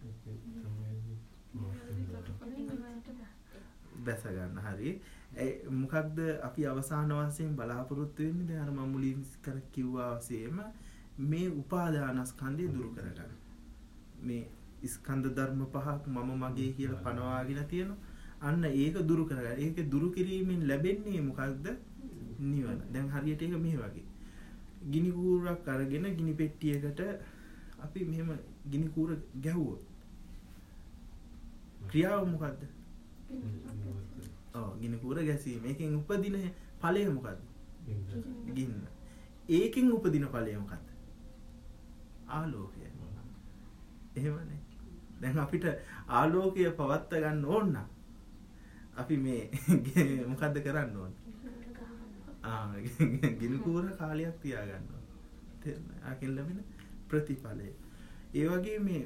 බැස ගන්න. හරි. ඒ මොකක්ද අපි අවසාන වශයෙන් බලාපොරොත්තු වෙන්නේ? දැන් අර මම මුලින් කර කිව්වා වශයෙන්ම මේ උපාදානස්කන්ධය දුරු කරගන්න. මේ ස්කන්ධ ධර්ම පහක් මම මගේ කියලා පනවාගෙන තියෙනවා. අන්න ඒක දුරු කරගන්න. ඒක දුරු කිරීමෙන් ලැබෙන්නේ මොකක්ද? නිවන. දැන් හරියට ඒක මේ වගේ. ගිනි කූරක් අරගෙන ගිනි පෙට්ටියකට අපි මෙහෙම ගිනි කූර ගැහුවොත් ක්‍රියාව මොකද්ද? ඔව් ගිනි කූර ගැසීම. ඒකෙන් උපදින ඵලය මොකද්ද? ගින්න. ඒකෙන් උපදින ඵලය මොකද්ද? ආලෝකය. එහෙමනේ. දැන් අපිට ආලෝකය පවත්වා ගන්න ඕන නම් අපි මේ මොකද්ද කරන්න ඕන? ආ ගිනි කූර කාලයක් තියාගන්න ඕන. තේරුණා? ආකෙන් ලැබෙන ප්‍රතිඵලය. ඒ වගේ මේ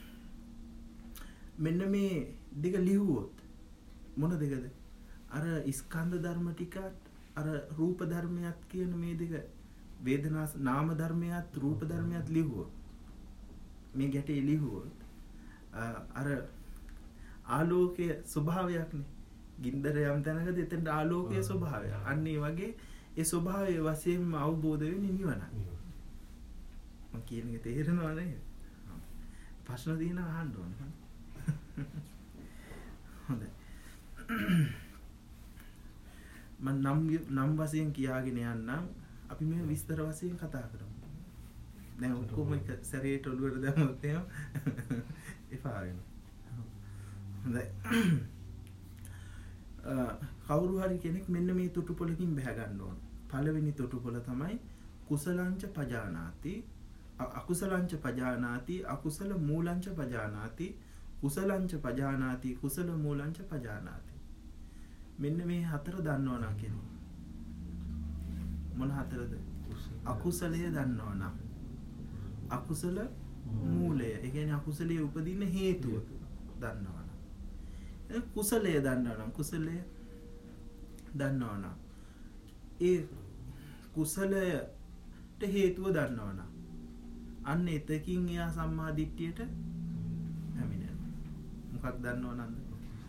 මෙන්න මේ දෙක ලියුවොත් මොන දෙකද? අර ස්කන්ධ ධර්ම ටිකත් අර රූප ධර්මයක් කියන මේ දෙක වේදනා නාම ධර්මයක් රූප ධර්මයක් ලියුවොත් මේ ගැටේ ලියුවොත් අර ආලෝකයේ ස්වභාවයක්නේ. ගින්දර යම් තැනකද එතන ආලෝකයේ ස්වභාවය. අන්න ඒ වගේ ඒ ස්වභාවයේ වශයෙන්ම අවබෝධ වෙන්නේ නිවනයි. මම කියන එක තේරෙනව නේද? ප්‍රශ්න දිනන අහන්න ඕන. හොඳයි. මම නම් නම් වශයෙන් කියාගෙන යන්නම්. අපි මේ විස්තර වශයෙන් කතා කරමු. දැන් ඔක්කොම එක සැරේට ඔළුවට දැම්මොත් එහෙම එපා වෙනවා. හොඳයි. කවුරු හරි කෙනෙක් මෙන්න මේ තොටුපොළකින් බැහැ ගන්න ඕන. පළවෙනි තොටුපොළ තමයි කුසලංච පජානාති අකුසලංච පජානාති අකුසල මූලංච පජානාති කුසලංච පජානාති කුසල මූලංච පජානාති. මෙන්න මේ හතර දන්නවා නම් කෙනෙක් මොන හතරද? අකුසලය දන්නවා නම් අකුසල මූලය. ඒ කියන්නේ අකුසලයේ උපදින හේතුව දන්නවා නම් කුසලය දන්නවා නම් කුසලය දන්නවා නම් ඒ කුසලයට හේතුව දන්නවා නම් අන්න එතකින් එයා සම්මා දිට්ඨියට පැමිණෙනවා. මොකක් දන්නව නන්ද?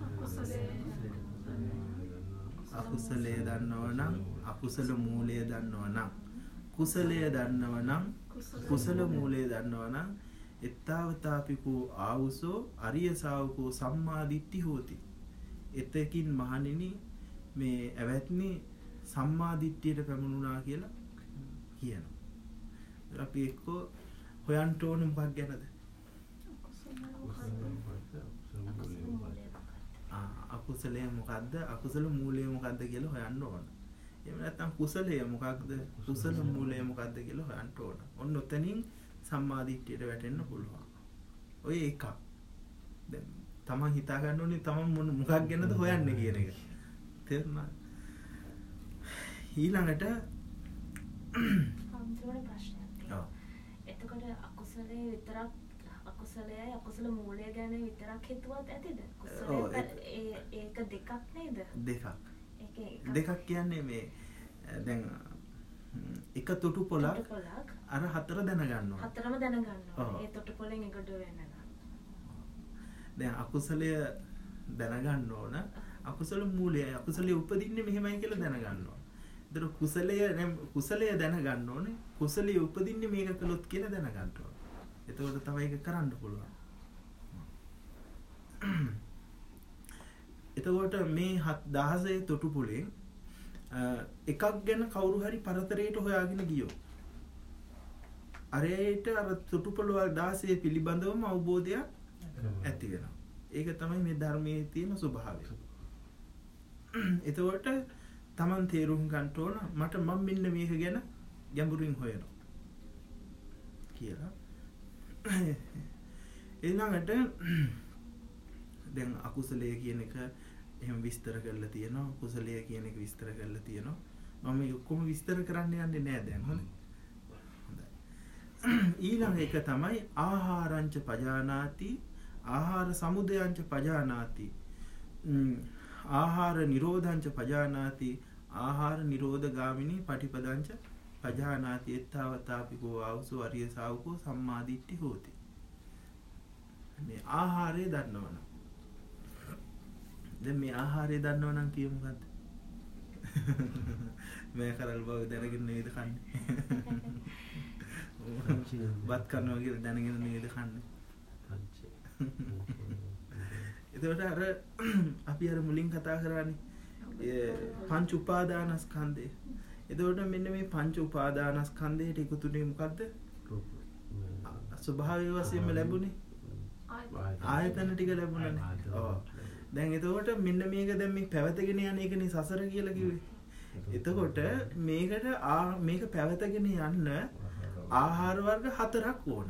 අකුසලය දන්නවා නම් අකුසල මූලය දන්නවා නම් කුසලය දන්නවා නම් කුසල මූලය දන්නවා නම් එත්තාවතාපිකෝ ආවුසෝ අරිය ශාවකෝ සම්මා දිට්ඨි හෝති. එතකින් මහණෙනි මේ ඇවැත්නි සම්මා දිට්ඨියට පැමුණුනා කියලා කියනවා. අපි එක්කෝ හොයන්න ඕනේ මොකක් ගැනද? ආ අකුසලය මොකද්ද? අකුසල මූලය මොකද්ද කියලා හොයන්න ඕන. එහෙම නැත්නම් කුසලය මොකක්ද? කුසල මූලය මොකද්ද කියලා හොයන්න ඕන. ඔන්න ඔතනින් සම්මා දිට්ඨියට වැටෙන්න පුළුවන්. ඔය එකක්. දැන් තමන් හිතා ගන්න ඕනේ තමන් මොන මොකක් ගැනද හොයන්නේ කියන එක. තේරුණාද? ඊළඟට අන්තිම ප්‍රශ්නයක්. ඔව්. එතකොට අකුසලයේ විතරක් අකුසලයයි අකුසල මූලය ගැන විතරක් හිතුවත් ඇතිද? කුසලය ඒ ඒක දෙකක් නේද? දෙකක්. ඒක දෙකක් කියන්නේ මේ දැන් එක තොටු පොලක් අර හතර දැනගන්න ඕන. හතරම දැනගන්න ඕන. ඒ තොටු පොලෙන් එගොඩ වෙන්න නම්. දැන් අකුසලය දැනගන්න ඕන. අකුසල මූලය අකුසලයේ උපදින්නේ මෙහෙමයි කියලා දැනගන්න ඕන. ඒතර කුසලය කුසලය දැනගන්න ඕනේ. කුසලයේ උපදින්නේ මේක කළොත් කියලා දැනගන්න ඕන. එතකොට තමයි ඒක කරන්න පුළුවන්. එතකොට මේ දහසේ තොටු පොලෙන් එකක් ගැන කවුරු හරි පරතරයට හොයාගෙන ගියෝ. අරයට අර තොටු පොළ දහසේ පිළිබඳවම අවබෝධයක් ඇති වෙනවා. ඒක තමයි මේ ධර්මයේ තියෙන ස්වභාවය. එතකොට Taman තේරුම් ගන්න ඕන මට මම මෙන්න මේක ගැන ගැඹුරින් හොයනවා කියලා. ඊළඟට දැන් අකුසලය කියන එක එහෙම විස්තර කරලා තියෙනවා. කුසලය කියන එක විස්තර කරලා තියෙනවා. මම මේ ඔක්කොම විස්තර කරන්න යන්නේ නෑ දැන්. හොඳයි. ඊළඟ එක තමයි ආහාරංච පජානාති ආහාර සමුදයංච පජානාති ආහාර නිරෝධංච පජානාති ආහාර නිරෝධ ගාමිනී පටිපදංච පජානාති එත්තාවතාපිකෝ ආවසෝ අරිය ශාවකෝ සම්මාදිට්ඨි හෝති. මේ ආහාරය දන්නවනම් දැන් මේ ආහාරය දන්නවනම් කිය මොකද්ද? මේ කරල් බව දැනගෙන නේද කන්නේ? බත් කනවා කියලා දැනගෙන නේද කන්නේ? එතකොට අර අපි අර මුලින් කතා කරානේ පංච උපාදානස්කන්ධය. එතකොට මෙන්න මේ පංච උපාදානස්කන්ධයට එකතුනේ මොකද්ද? ස්වභාවය වශයෙන්ම ලැබුණේ ආයතන ටික ලැබුණානේ. ඔව්. දැන් එතකොට මෙන්න මේක දැන් මේ පැවතගෙන යන එකනේ සසර කියලා කිව්වේ. එතකොට මේකට මේක පැවතගෙන යන්න ආහාර වර්ග හතරක් ඕන.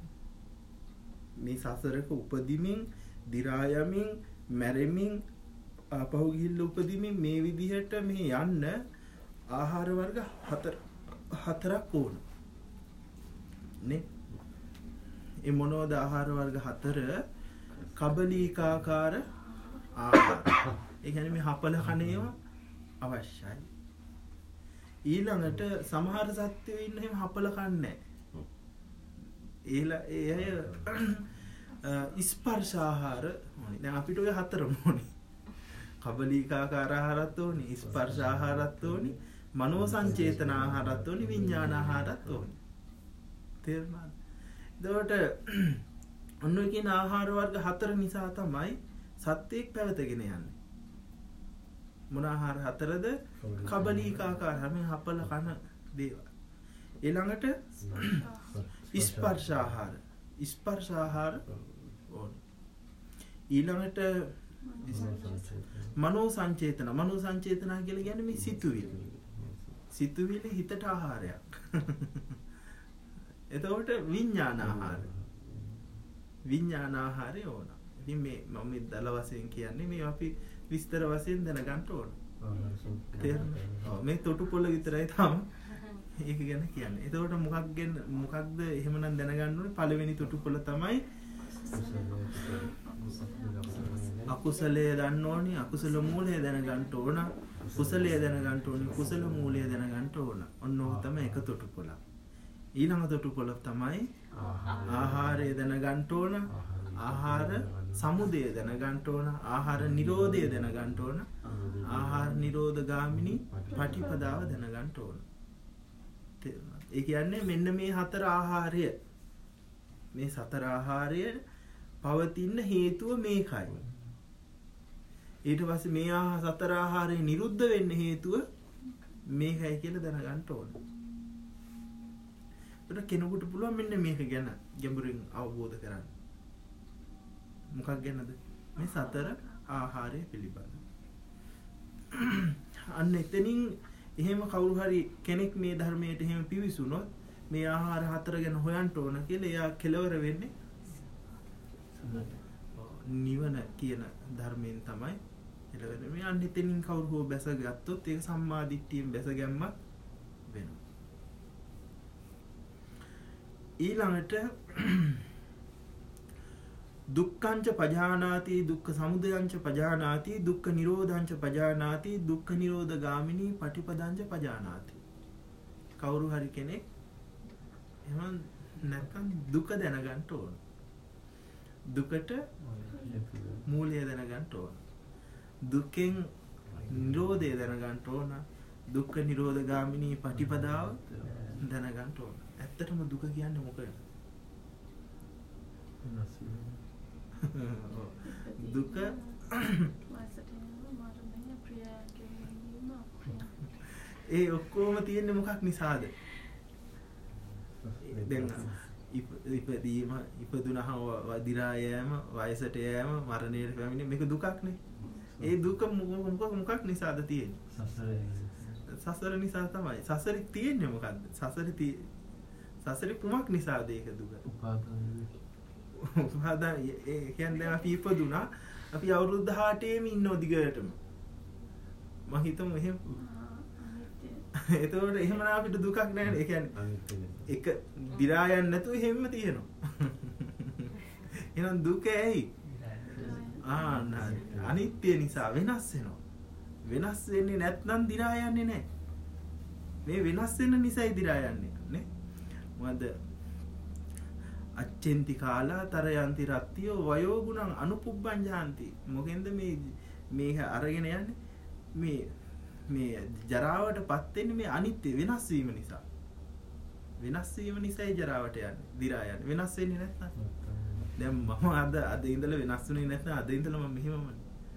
මේ සසරක උපදිමින්, දි รา යමින්, මැරෙමින්, ආපහු ගිහිල්ලා උපදිමින් මේ විදිහට මේ යන්න ආහාර වර්ග හතර හතරක් ඕන. නේ? ඒ මොනවද ආහාර වර්ග හතර? කබලීකාකාර ආහාර. ඒ කියන්නේ මේ හපල කණේව අවශ්‍යයි. ඊළඟට සමහර සත්ත්වෝ ඉන්න එහෙම හපල කන්නේ නැහැ. ඒ අය ස්පර්ශ ආහාර ඕනේ. දැන් අපිට ඔය හතරම ඕනේ. කබලීකාකාර ආහාරත් ඕනේ, ස්පර්ශ ආහාරත් ඕනේ, මනෝ සංචේතන ආහාරත් ඕනේ, විඥාන ආහාරත් ඕනේ. තේරුණාද? එතකොට ඔන්න ඔය කියන ආහාර වර්ග හතර නිසා තමයි සත්‍යයක් පැවතගෙන යන්නේ. මොන ආහාර හතරද? කබලීකාකාර හැම හපල කන දේවල්. ඊළඟට ස්පර්ශ ආහාර. ස්පර්ශ ආහාර ඕනේ. ඊළඟට මනෝ සංචේතන. මනෝ සංචේතන කියලා කියන්නේ මේ සිතුවිලි. සිතුවිලි හිතට ආහාරයක්. එතකොට විඥාන ආහාර. විඥාන ආහාරය ඕන. ඉතින් මේ මම මේ දල වශයෙන් කියන්නේ මේ අපි විස්තර වශයෙන් දැනගන්න ඕන. තේරුණා? ඔව් මේ තොටු පොළ විතරයි තාම ඒක ගැන කියන්නේ. එතකොට මොකක් ගැන මොකක්ද එහෙමනම් දැනගන්න ඕනේ? පළවෙනි තොටු පොළ තමයි අකුසලය දන්න ඕනේ. අකුසල මූලය දැනගන්න ඕන. කුසලය දැනගන්න ඕනේ. කුසල මූලය දැනගන්න ඕන. ඔන්න ඕක තමයි එක තොටු පොළ. ඊළඟ තොටු පොළ තමයි ආහාරය දැනගන්න ඕන. ආහාර සමුදය දැනගන්න ඕන. ආහාර නිරෝධය දැනගන්න ඕන. ආහාර නිරෝධ ගාමිනී පටිපදාව දැනගන්න ඕන. ඒ කියන්නේ මෙන්න මේ හතර ආහාරය මේ සතර ආහාරය පවතින හේතුව මේකයි. ඊට පස්සේ මේ ආහාර සතර ආහාරය නිරුද්ධ වෙන්න හේතුව මේකයි කියලා දැනගන්න ඕන. ඒක කෙනෙකුට පුළුවන් මෙන්න මේක ගැන ගැඹුරින් අවබෝධ කරගන්න. මොකක් ගැනද? මේ සතර ආහාරය පිළිබඳව. අන්න එතනින් එහෙම කවුරු හරි කෙනෙක් මේ ධර්මයට එහෙම පිවිසුනොත් මේ ආහාර හතර ගැන හොයන්න ඕන කියලා එයා කෙලවර වෙන්නේ නිවන කියන ධර්මයෙන් තමයි කෙලවර වෙන්නේ. මේ අන්න එතනින් කවුරු හෝ බැස ගත්තොත් ඒක සම්මා දිට්ඨියෙන් බැස ගැම්මක් වෙනවා. ඊළඟට දුක්ඛංච පජානාති දුක්ඛ සමුදයංච පජානාති දුක්ඛ නිරෝධංච පජානාති දුක්ඛ නිරෝධ ගාමිනී පටිපදංච පජානාති. කවුරු හරි කෙනෙක් එහෙනම් නැත්නම් දුක දැනගන්න ඕන. දුකට මූලය දැනගන්න ඕන. දුකෙන් නිරෝධය දැනගන්න ඕන. දුක්ඛ නිරෝධ ගාමිනී පටිපදාව දැනගන්න ඕන. ඇත්තටම දුක කියන්නේ මොකද? දුක ඒ ඔක්කොම තියෙන්නේ මොකක් නිසාද? දැන් ඉපදීම ඉපදුනහම වදිරා යෑම වයසට යෑම මරණයට පැමිණීම මේක දුකක්නේ. ඒ දුක මොකක් මොකක් නිසාද තියෙන්නේ? සසර නිසා තමයි. සසරේ තියෙන්නේ මොකද්ද? සසරේ සසරේ කුමක් නිසාද ඒක දුක? උපාදාන. ඒ කියන්නේ අපි ඉපදුනා අපි අවුරුදු දහඅටේම ඉන්නෝ දිගටම. මම හිතමු එහෙම. එතකොට එහෙම නම් අපිට දුකක් නැහැ. ඒ කියන්නේ එක දිරා යන්නේ නැතුව හැමම තියෙනවා. එහෙනම් දුක ඇයි? ආ අනිත්‍ය නිසා වෙනස් වෙනවා. වෙනස් වෙන්නේ නැත්නම් දිරා යන්නේ නැහැ. මේ වෙනස් වෙන නිසායි දිරා යන්නේ නේ. මොකද අච්චෙන්ති කාලා තරයන්ති රත්තියෝ වයෝ ගුණං අනුපුබ්බං ජාන්ති. මොකෙන්ද මේ මේක අරගෙන යන්නේ? මේ මේ ජරාවටපත් වෙන්නේ මේ අනිත්‍ය වෙනස් වීම නිසා. වෙනස් වීම නිසායි ජරාවට යන්නේ. දිරා යන්නේ. වෙනස් වෙන්නේ නැත්නම්. දැන් මම අද අද ඉඳලා වෙනස් වුණේ නැත්නම් අද ඉඳලා මම මෙහෙමමනේ.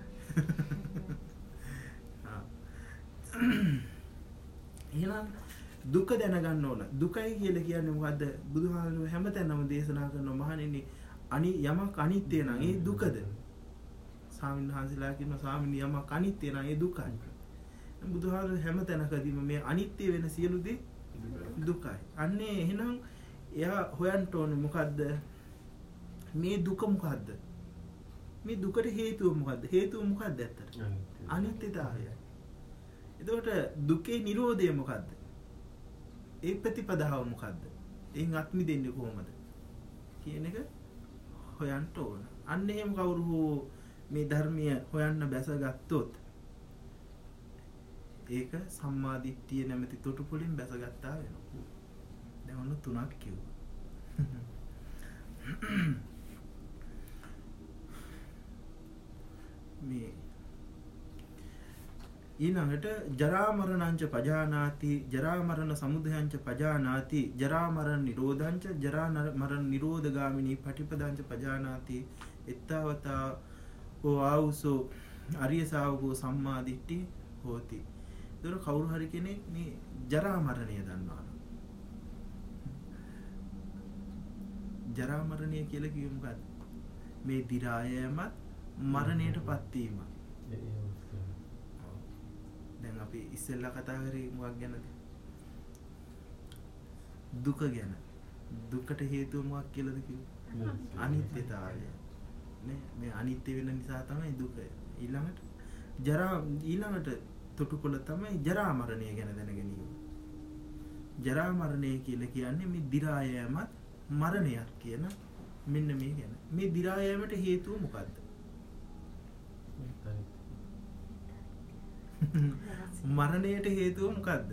එහෙනම් දුක දැනගන්න ඕන. දුකයි කියලා කියන්නේ මොකද්ද? බුදුහාමුදුරුවෝ හැමතැනම දේශනා කරනවා මහණෙනි අනි යමක් අනිත්‍ය නම් ඒ දුකද? ස්වාමීන් වහන්සේලා කියනවා ස්වාමීනි යමක් අනිත්‍ය නම් ඒ දුකයි. බුදුහාමුදුරුවෝ හැමතැනකදීම මේ අනිත්‍ය වෙන සියලු දේ දුකයි. අන්නේ එහෙනම් එයා හොයන්න ඕනේ මොකද්ද? මේ දුක මොකද්ද? මේ දුකට හේතුව මොකද්ද? හේතුව මොකද්ද ඇත්තට? අනිත්‍යතාවයයි. එතකොට දුකේ නිරෝධය මොකද්ද? ඒ ප්‍රතිපදාව මොකද්ද? එයින් අත්මි දෙන්නේ කොහොමද? කියන එක හොයන්න ඕන. අන්න එහෙම කවුරු හෝ මේ ධර්මය හොයන්න බැසගත්තොත් ඒක සම්මා දිට්ඨිය නැමැති තොටුපොළින් බැසගත්තා වෙනවා. දැන් ඔන්න තුනක් කිව්වා. මේ ඊළඟට ජරා මරණංච පජානාති ජරා මරණ සමුදයංච පජානාති ජරා මරණ නිරෝධංච ජරා මරණ නිරෝධ ගාමිනී පටිපදංච පජානාති එත්තවතා ඕ ආවුසෝ අරිය ශාවකෝ සම්මා දිට්ඨි හෝති. ඒතර කවුරු හරි කෙනෙක් මේ ජරා මරණය දන්නවා. ජරා මරණය කියලා කිව්වෙ මොකද්ද? මේ දි รา යෑමත් මරණයටපත් වීම. දැන් අපි ඉස්සෙල්ලා කතා කරේ මොකක් ගැනද? දුක ගැන. දුකට හේතුව මොකක් කියලාද කිව්වේ? අනිත්‍යතාවය. නේ මේ අනිත්‍ය වෙන නිසා තමයි දුක. ඊළඟට ජරා ඊළඟට තොටුපොළ තමයි ජරා මරණය ගැන දැනගැනීම. ජරා මරණය කියලා කියන්නේ මේ දි รา යෑමත් මරණයක් කියන මෙන්න මේ ගැන. මේ දි รา යෑමට හේතුව මොකද්ද? මරණයට හේතුව මොකද්ද?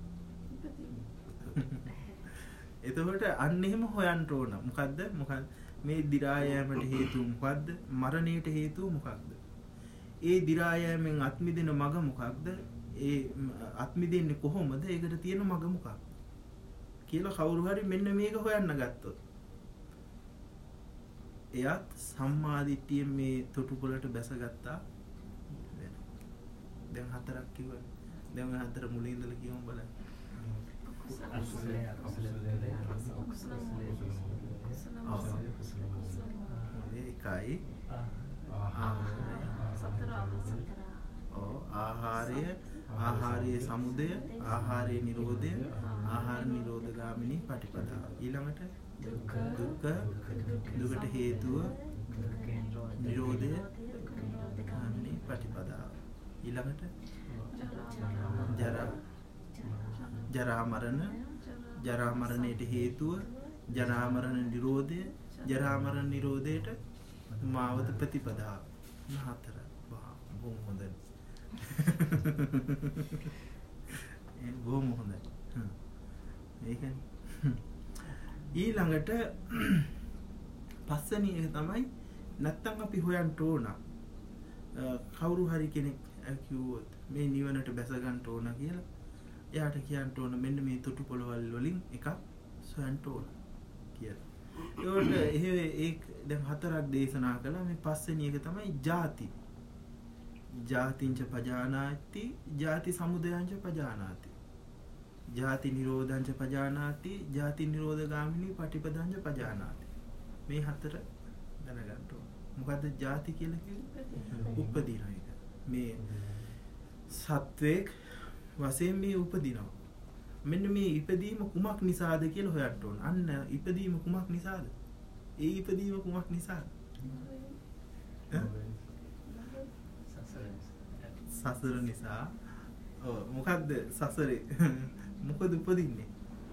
එතකොට අන්න එහෙම හොයන්න ඕන. මොකද්ද? මොකද්ද මේ දි รา යෑමට හේතුව මොකද්ද? මරණයට හේතුව මොකක්ද? ඒ දි รา යෑමෙන් අත්මිදෙන මග මොකක්ද? ඒ අත්මිදෙන්නේ කොහොමද? ඒකට තියෙන මග මොකක්ද? කියලා කවුරු හරි මෙන්න මේක හොයන්න ගත්තොත් එයාත් සම්මා දිට්ඨිය මේ තොටුපොළට බැසගත්තා. දැන් හතරක් කිව්වා. දැන් ඔය හතර මුලින් ඉඳලා කියමු බලන්න. ඒකයි ආහාරය ආහාරයේ සමුදය ආහාරයේ නිරෝධය ආහාර නිරෝධ ගාමිනී පටිපදාව. ඊළඟට දුක්ඛ දුකට හේතුව නිරෝධය ගාමිනී පටිපදාව. ඊළඟට ජරා ජරා මරණ ජරා මරණයට හේතුව ජරා මරණ නිරෝධය, ජරා මරණ නිරෝධයට මාවත ප්‍රතිපදාව. හතර. බොහොම හොඳයි. ඒ බොහොම හොඳයි. ඒකනේ. ඊළඟට පස්වෙනි එක තමයි නැත්තම් අපි හොයන්න ඕන. කවුරු හරි කෙනෙක් කිව්වොත් මේ නිවනට බැස ගන්න ඕන කියලා. එයාට කියන්න ඕන මෙන්න මේ තොටු පොළවල් වලින් එකක් සොයන්න ඕන කියලා. ඒකට එහෙ ඒ දැන් හතරක් දේශනා කළා. මේ පස්වෙනි එක තමයි ජාති. ජාතිංච පජානාති, ජාති සමුදයංච පජානාති. ජාති නිරෝධංච පජානාති, ජාති නිරෝධගාමිනී පටිපදංච පජානාති. මේ හතර දැනගන්න ඕන. මොකද්ද ජාති කියලා කියන්නේ? උපදින එක. මේ සත්වයක් වශයෙන් මේ උපදිනවා. මෙන්න මේ ඉපදීම කුමක් නිසාද කියලා හොයන්න ඕන. අන්න ඉපදීම කුමක් නිසාද? ඒ ඉපදීම කුමක් නිසාද? සසර නිසා. ඔව් මොකද්ද සසරේ? මොකද උපදින්නේ?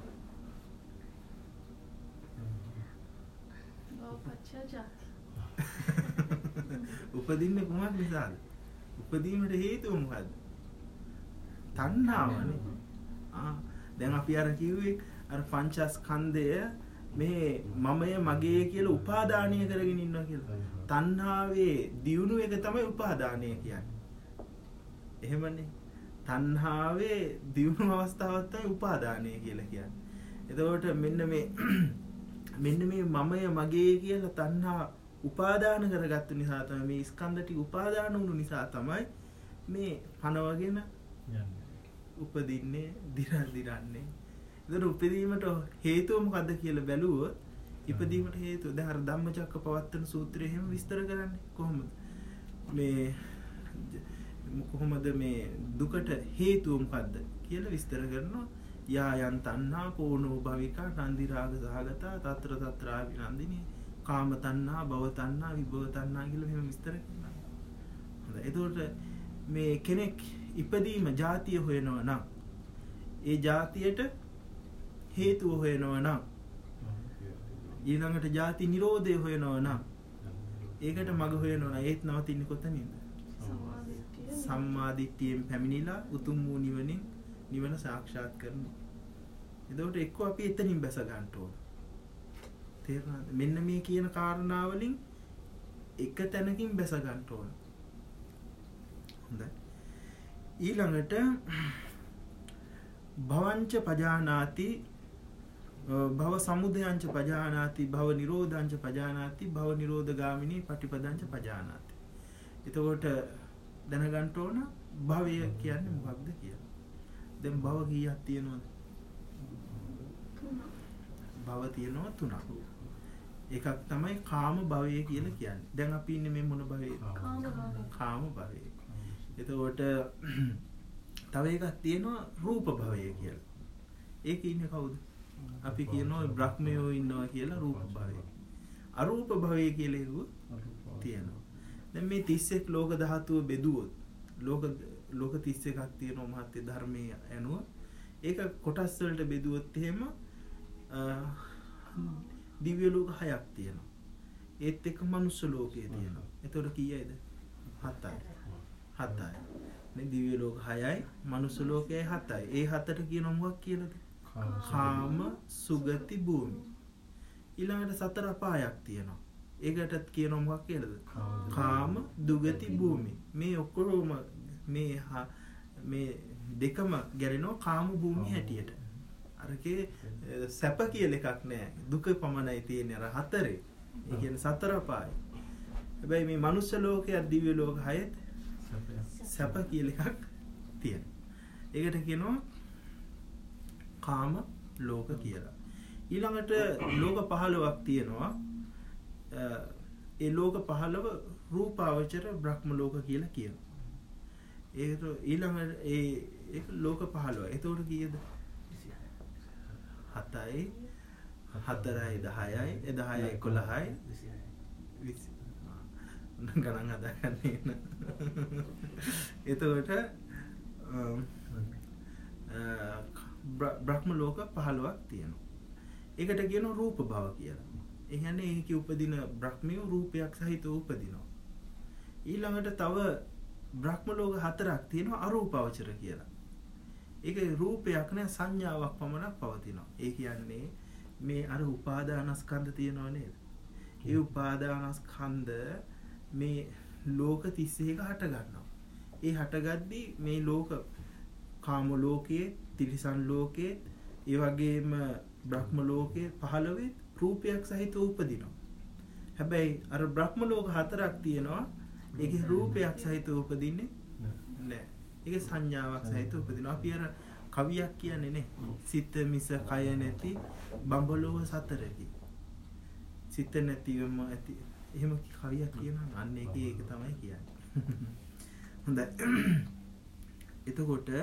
උපදින්නේ කුමක් නිසාද? උපදීමට හේතුව මොකද්ද? තණ්හාවනේ. ආ දැන් අපි අර කිව්වේ අර පංචස්කන්ධය මේ මමය මගේ කියලා උපාදානය කරගෙන ඉන්නවා කියලා. තණ්හාවේ දියුණු එක තමයි උපාදානය කියන්නේ. එහෙමනේ. තණ්හාවේ දියුණු අවස්ථාවක් තමයි උපාදානය කියලා කියන්නේ. එතකොට මෙන්න මේ මෙන්න මේ මමය මගේ කියලා තණ්හා උපාදාන කරගත්තු නිසා තමයි මේ ස්කන්ධ ටික උපාදාන වුණු නිසා තමයි මේ පනවගෙන උපදින්නේ දිරන් දිරන්නේ. ඒතර උපදීමට හේතුව මොකද්ද කියලා බැලුවොත් ඉපදීමට හේතුව දැන් අර ධම්මචක්කපවත්තන සූත්‍රයේ එහෙම විස්තර කරන්නේ කොහොමද? මේ කොහොමද මේ දුකට හේතුව මොකද්ද කියලා විස්තර කරනවා. යා යන් තණ්හා පෝනෝ භවිකා නන්දි රාග සහගතා తත්‍ර తත්‍රා විනන්දිනී කාම තණ්හා භව තණ්හා විභව තණ්හා කියලා මෙහෙම විස්තර කරනවා. හොඳයි. එතකොට මේ කෙනෙක් ඉපදීම ජාතිය හොයනවා නම් ඒ ජාතියට හේතුව හොයනවා නම් ඊළඟට ජාති නිරෝධය හොයනවා නම් ඒකට මඟ හොයනවා නම් ඒත් නවතින්නේ කොතනින්ද? සම්මා දිට්ඨියෙන් පැමිණිලා උතුම් වූ නිවනින් නිවන සාක්ෂාත් කරනවා. එතකොට එක්ක අපි එතනින් බැස ගන්න ඕන. තේරුණාද? මෙන්න මේ කියන කාරණා වලින් එක තැනකින් බැස ගන්න ඕන. හොඳයි. ඊළඟට භවංච පජානාති, භව සමුදයංච පජානාති, භව නිරෝධංච පජානාති, භව නිරෝධගාමිනී පටිපදංච පජානාති. එතකොට දැනගන්න ඕන භවය කියන්නේ මොකක්ද කියලා. දැන් භව කීයක් තියෙනවද? භව තියෙනවා තුනක්. එකක් තමයි කාම භවය කියලා කියන්නේ. දැන් අපි ඉන්නේ මේ මොන භවයේද? කාම භවයේ. කාම භවයේ. එතකොට තව එකක් තියෙනවා රූප භවය කියලා. ඒකේ ඉන්නේ කවුද? අපි කියනවා බ්‍රහ්මයෝ ඉන්නවා කියලා රූප භවය. අරූප භවය කියලා එකක් තියෙනවා. දැන් මේ තිස් එක් ලෝක ධාතුව බෙදුවොත් ලෝක ලෝක තිස් එකක් තියෙනවා මහත්ය ධර්මයේ ඇනුව. ඒක කොටස් වලට බෙදුවොත් එහෙම දිව්‍ය ලෝක හයක් තියෙනවා. ඒත් එක්ක මනුස්ස ලෝකයේ තියෙනවා. එතකොට කීයයිද? හතයි. හතයි. මේ දිව්‍ය ලෝක හයයි මනුස්ස ලෝකයයි හතයි. ඒ හතට කියන මොකක් කියලාද? කාම සුගති භූමි. ඊළඟට සතර අපායක් තියෙනවා. ඒකටත් කියනවා මොකක් කියලාද? කාම දුගති භූමි. මේ ඔක්කොම මේ මේ දෙකම ගැලෙනවා කාම භූමිය හැටියට. අරකේ සැප කියලා එකක් නැහැ. දුක පමණයි තියෙන්නේ අර හතරේ. ඒ කියන්නේ සතර අපාය. හැබැයි මේ මනුස්ස ලෝකයේ දිව්‍ය ලෝක හයෙත් සැප කියලා එකක් තියෙනවා. ඒකට කියනවා කාම ලෝක කියලා. ඊළඟට ලෝක පහළොවක් තියෙනවා. ඒ ලෝක පහළව රූපාවචර බ්‍රහ්ම ලෝක කියලා කියනවා. ඒක ඊළඟ ඒ ඒක ලෝක පහළොව. ඒතකොට කීයද? හතයි හතරයි දහයයි දහයයි එකොළහයි විසි. ගණන් හදාගන්න. එතකොට බ්‍රහ්ම ලෝක පහළොවක් තියෙනවා. ඒකට කියනවා රූප භව කියලා. ඒ කියන්නේ ඒකේ උපදින බ්‍රහ්මිය රූපයක් සහිතව උපදිනවා. ඊළඟට තව බ්‍රහ්ම ලෝක හතරක් තියෙනවා අරූපාවචර කියලා. ඒක රූපයක් නෑ සංඥාවක් පමණක් පවතිනවා. ඒ කියන්නේ මේ අර උපාදානස්කන්ධ තියෙනව නේද? ඒ උපාදානස්කන්ධ මේ ලෝක තිස් එකක හට ගන්නවා. ඒ හටගද්දී මේ ලෝක කාම ලෝකයේ, තිරිසන් ලෝකයේ, ඒ වගේම බ්‍රහ්ම ලෝකයේ පහළ වෙත් රූපයක් සහිතව උපදිනවා. හැබැයි අර බ්‍රහ්ම ලෝක හතරක් තියෙනවා. ඒකේ රූපයක් සහිතව උපදින්නේ නැහැ. ඒකේ සංඥාවක් සහිතව උපදිනවා. අපි අර කවියක් කියන්නේ නේ. සිත මිස කය නැති බඹලොව සතරකි. සිත නැතිවම ඇති. එහෙම කවියක් කියනවා. අන්න ඒකේ ඒක තමයි කියන්නේ. හොඳයි. එතකොට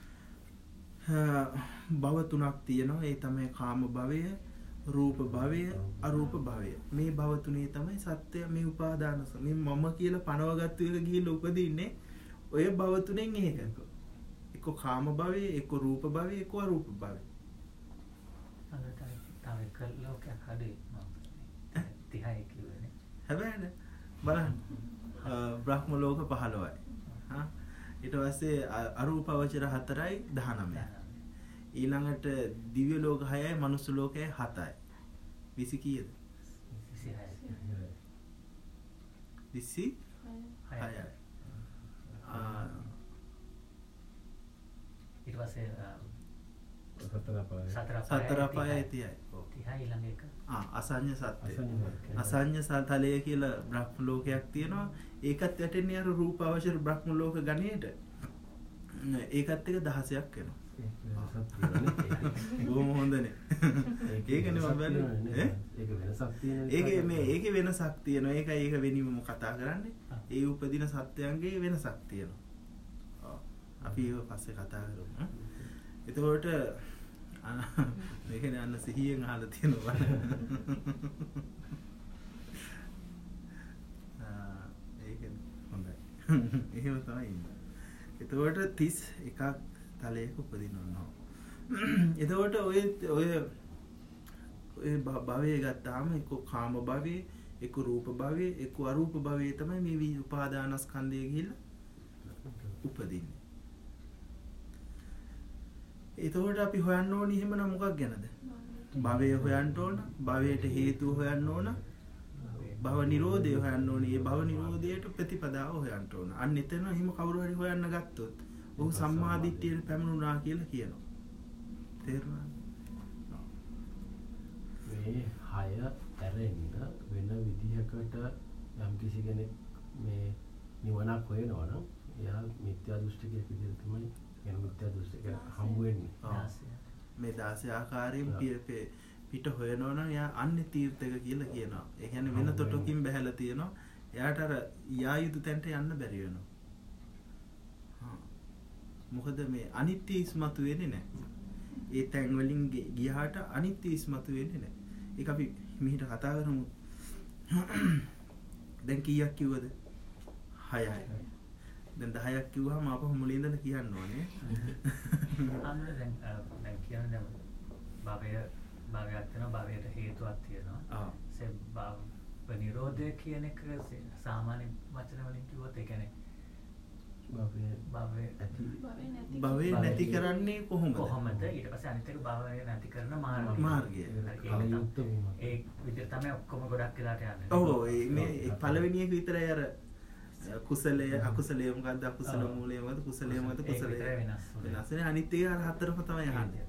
භව තුනක් තියෙනවා. ඒ තමයි කාම භවය, රූප භවය, අරූප භවය. මේ භව තුනේ තමයි සත්‍ය මේ උපාදාන මේ මම කියලා පනවගත්තු එක ගිහිල්ලා උපදින්නේ ඔය භව තුනෙන් එකක. එක්ක කාම භවය, එක්ක රූප භවය, එක්ක අරූප භවය. අලතයි තව එක ලෝකයක් හදේ මම තිහයි කිව්වනේ. හැබැයි බලන්න බ්‍රහ්ම ලෝක පහළොවයි. හා ඊට පස්සේ අරූපවචර හතරයි දහනවයයි. ඊළඟට දිව්‍ය ලෝක හයයි, මනුස්ස ලෝකයයි හතයි. විසි කීයද? විසි හයයි. ආ ඊට පස්සේ සතර අපාය. සතර අපායයි තියයි. ඔව්. තිහයි ඊළඟ එක. ආ අසඤ්ඤ සත්‍ය. අසඤ්ඤ සතලය කියලා බ්‍රහ්ම ලෝකයක් තියෙනවා. ඒකත් යටෙන්නේ අර රූපාවචර බ්‍රහ්ම ලෝක ගණයට. ඒකත් එක දහසයක් වෙනවා. බොහොම හොඳනේ. ඒකනේ මම බලන්නේ. ඒක වෙනසක් තියෙනවා. ඒකේ මේ ඒකේ වෙනසක් තියෙනවා. ඒකයි ඒක වෙනින්ම කතා කරන්නේ. ඒ උපදින සත්‍යයන්ගේ වෙනසක් තියෙනවා. ඔව්. අපි ඒක පස්සේ කතා කරමු. එතකොට මේකනේ අන්න සිහියෙන් අහලා තියෙනවා. ආ ඒක හොඳයි. එහෙම තමයි ඉන්නේ. එතකොට තිස් එකක් තලයක උපදිනවා. එතකොට ඔය ඔය ඔය භවය ගත්තාම එක්ක කාම භවය, එක්ක රූප භවය, එක්ක අරූප භවය තමයි මේ උපාදානස්කන්ධය ගිහිල්ලා උපදින්නේ. එතකොට අපි හොයන්න ඕනේ එහෙමනම් මොකක් ගැනද? භවය හොයන්න ඕන, භවයට හේතුව හොයන්න ඕන, භව නිරෝධය හොයන්න ඕනේ. මේ භව නිරෝධයට ප්‍රතිපදාව හොයන්න ඕන. අන්න එතන එහෙම කවුරු හරි හොයන්න ගත්තොත් ඔහු සම්මාදිට්ඨියට පැමිණුණා කියලා කියනවා. තේරුණාද? මේ හය ඇරෙන්න වෙන විදිහකට යම් කිසි කෙනෙක් මේ නිවනක් හොයනවා නම් එයා මිත්‍යා දෘෂ්ටිකයෙක් විදිහට තමයි කියන මිත්‍යා දෘෂ්ටික හම්බ වෙන්නේ. මේ දාසය ආකාරයෙන් පිට හොයනවා නම් එයා අන්නේ තීර්ථක කියලා කියනවා. ඒ කියන්නේ වෙන තොටකින් බහැලා තියෙනවා. එයාට අර යා යුතු තැනට යන්න බැරි වෙනවා. මොකද මේ අනිත්‍ය ඉස්මතු වෙන්නේ නැහැ. ඒ තැන් වලින් ගියාට අනිත්‍ය ඉස්මතු වෙන්නේ නැහැ. ඒක අපි මෙහිට කතා කරමු. දැන් කීයක් කිව්වද? හයයි. දැන් දහයක් කිව්වම අපහු මුලින් ඉඳලා කියන්න ඕනේ. අන්න දැන් දැන් කියන්නේ දැන් භවය භවයක් තියෙනවා, භවයට හේතුවක් තියෙනවා. ආ. ඒ භව නිරෝධය කියන එක සාමාන්‍ය වචන වලින් කිව්වොත් ඒ කියන්නේ භවය ඇති භවය නැති කරන්නේ කොහොමද? කොහොමද? ඊට පස්සේ අනිත් එක භවය නැති කරන මාර්ගය. මාර්ගය. ඒ විදිහට තමයි ඔක්කොම ගොඩක් වෙලාට යන්නේ. ඔව් මේ පළවෙනි එක විතරයි අර කුසලය අකුසලය මොකද්ද? අකුසල මූලය මොකද්ද? කුසලය මොකද්ද? කුසලය වෙනස්. වෙනස් නේ. අනිත් එක අර හතරම තමයි අහන්නේ.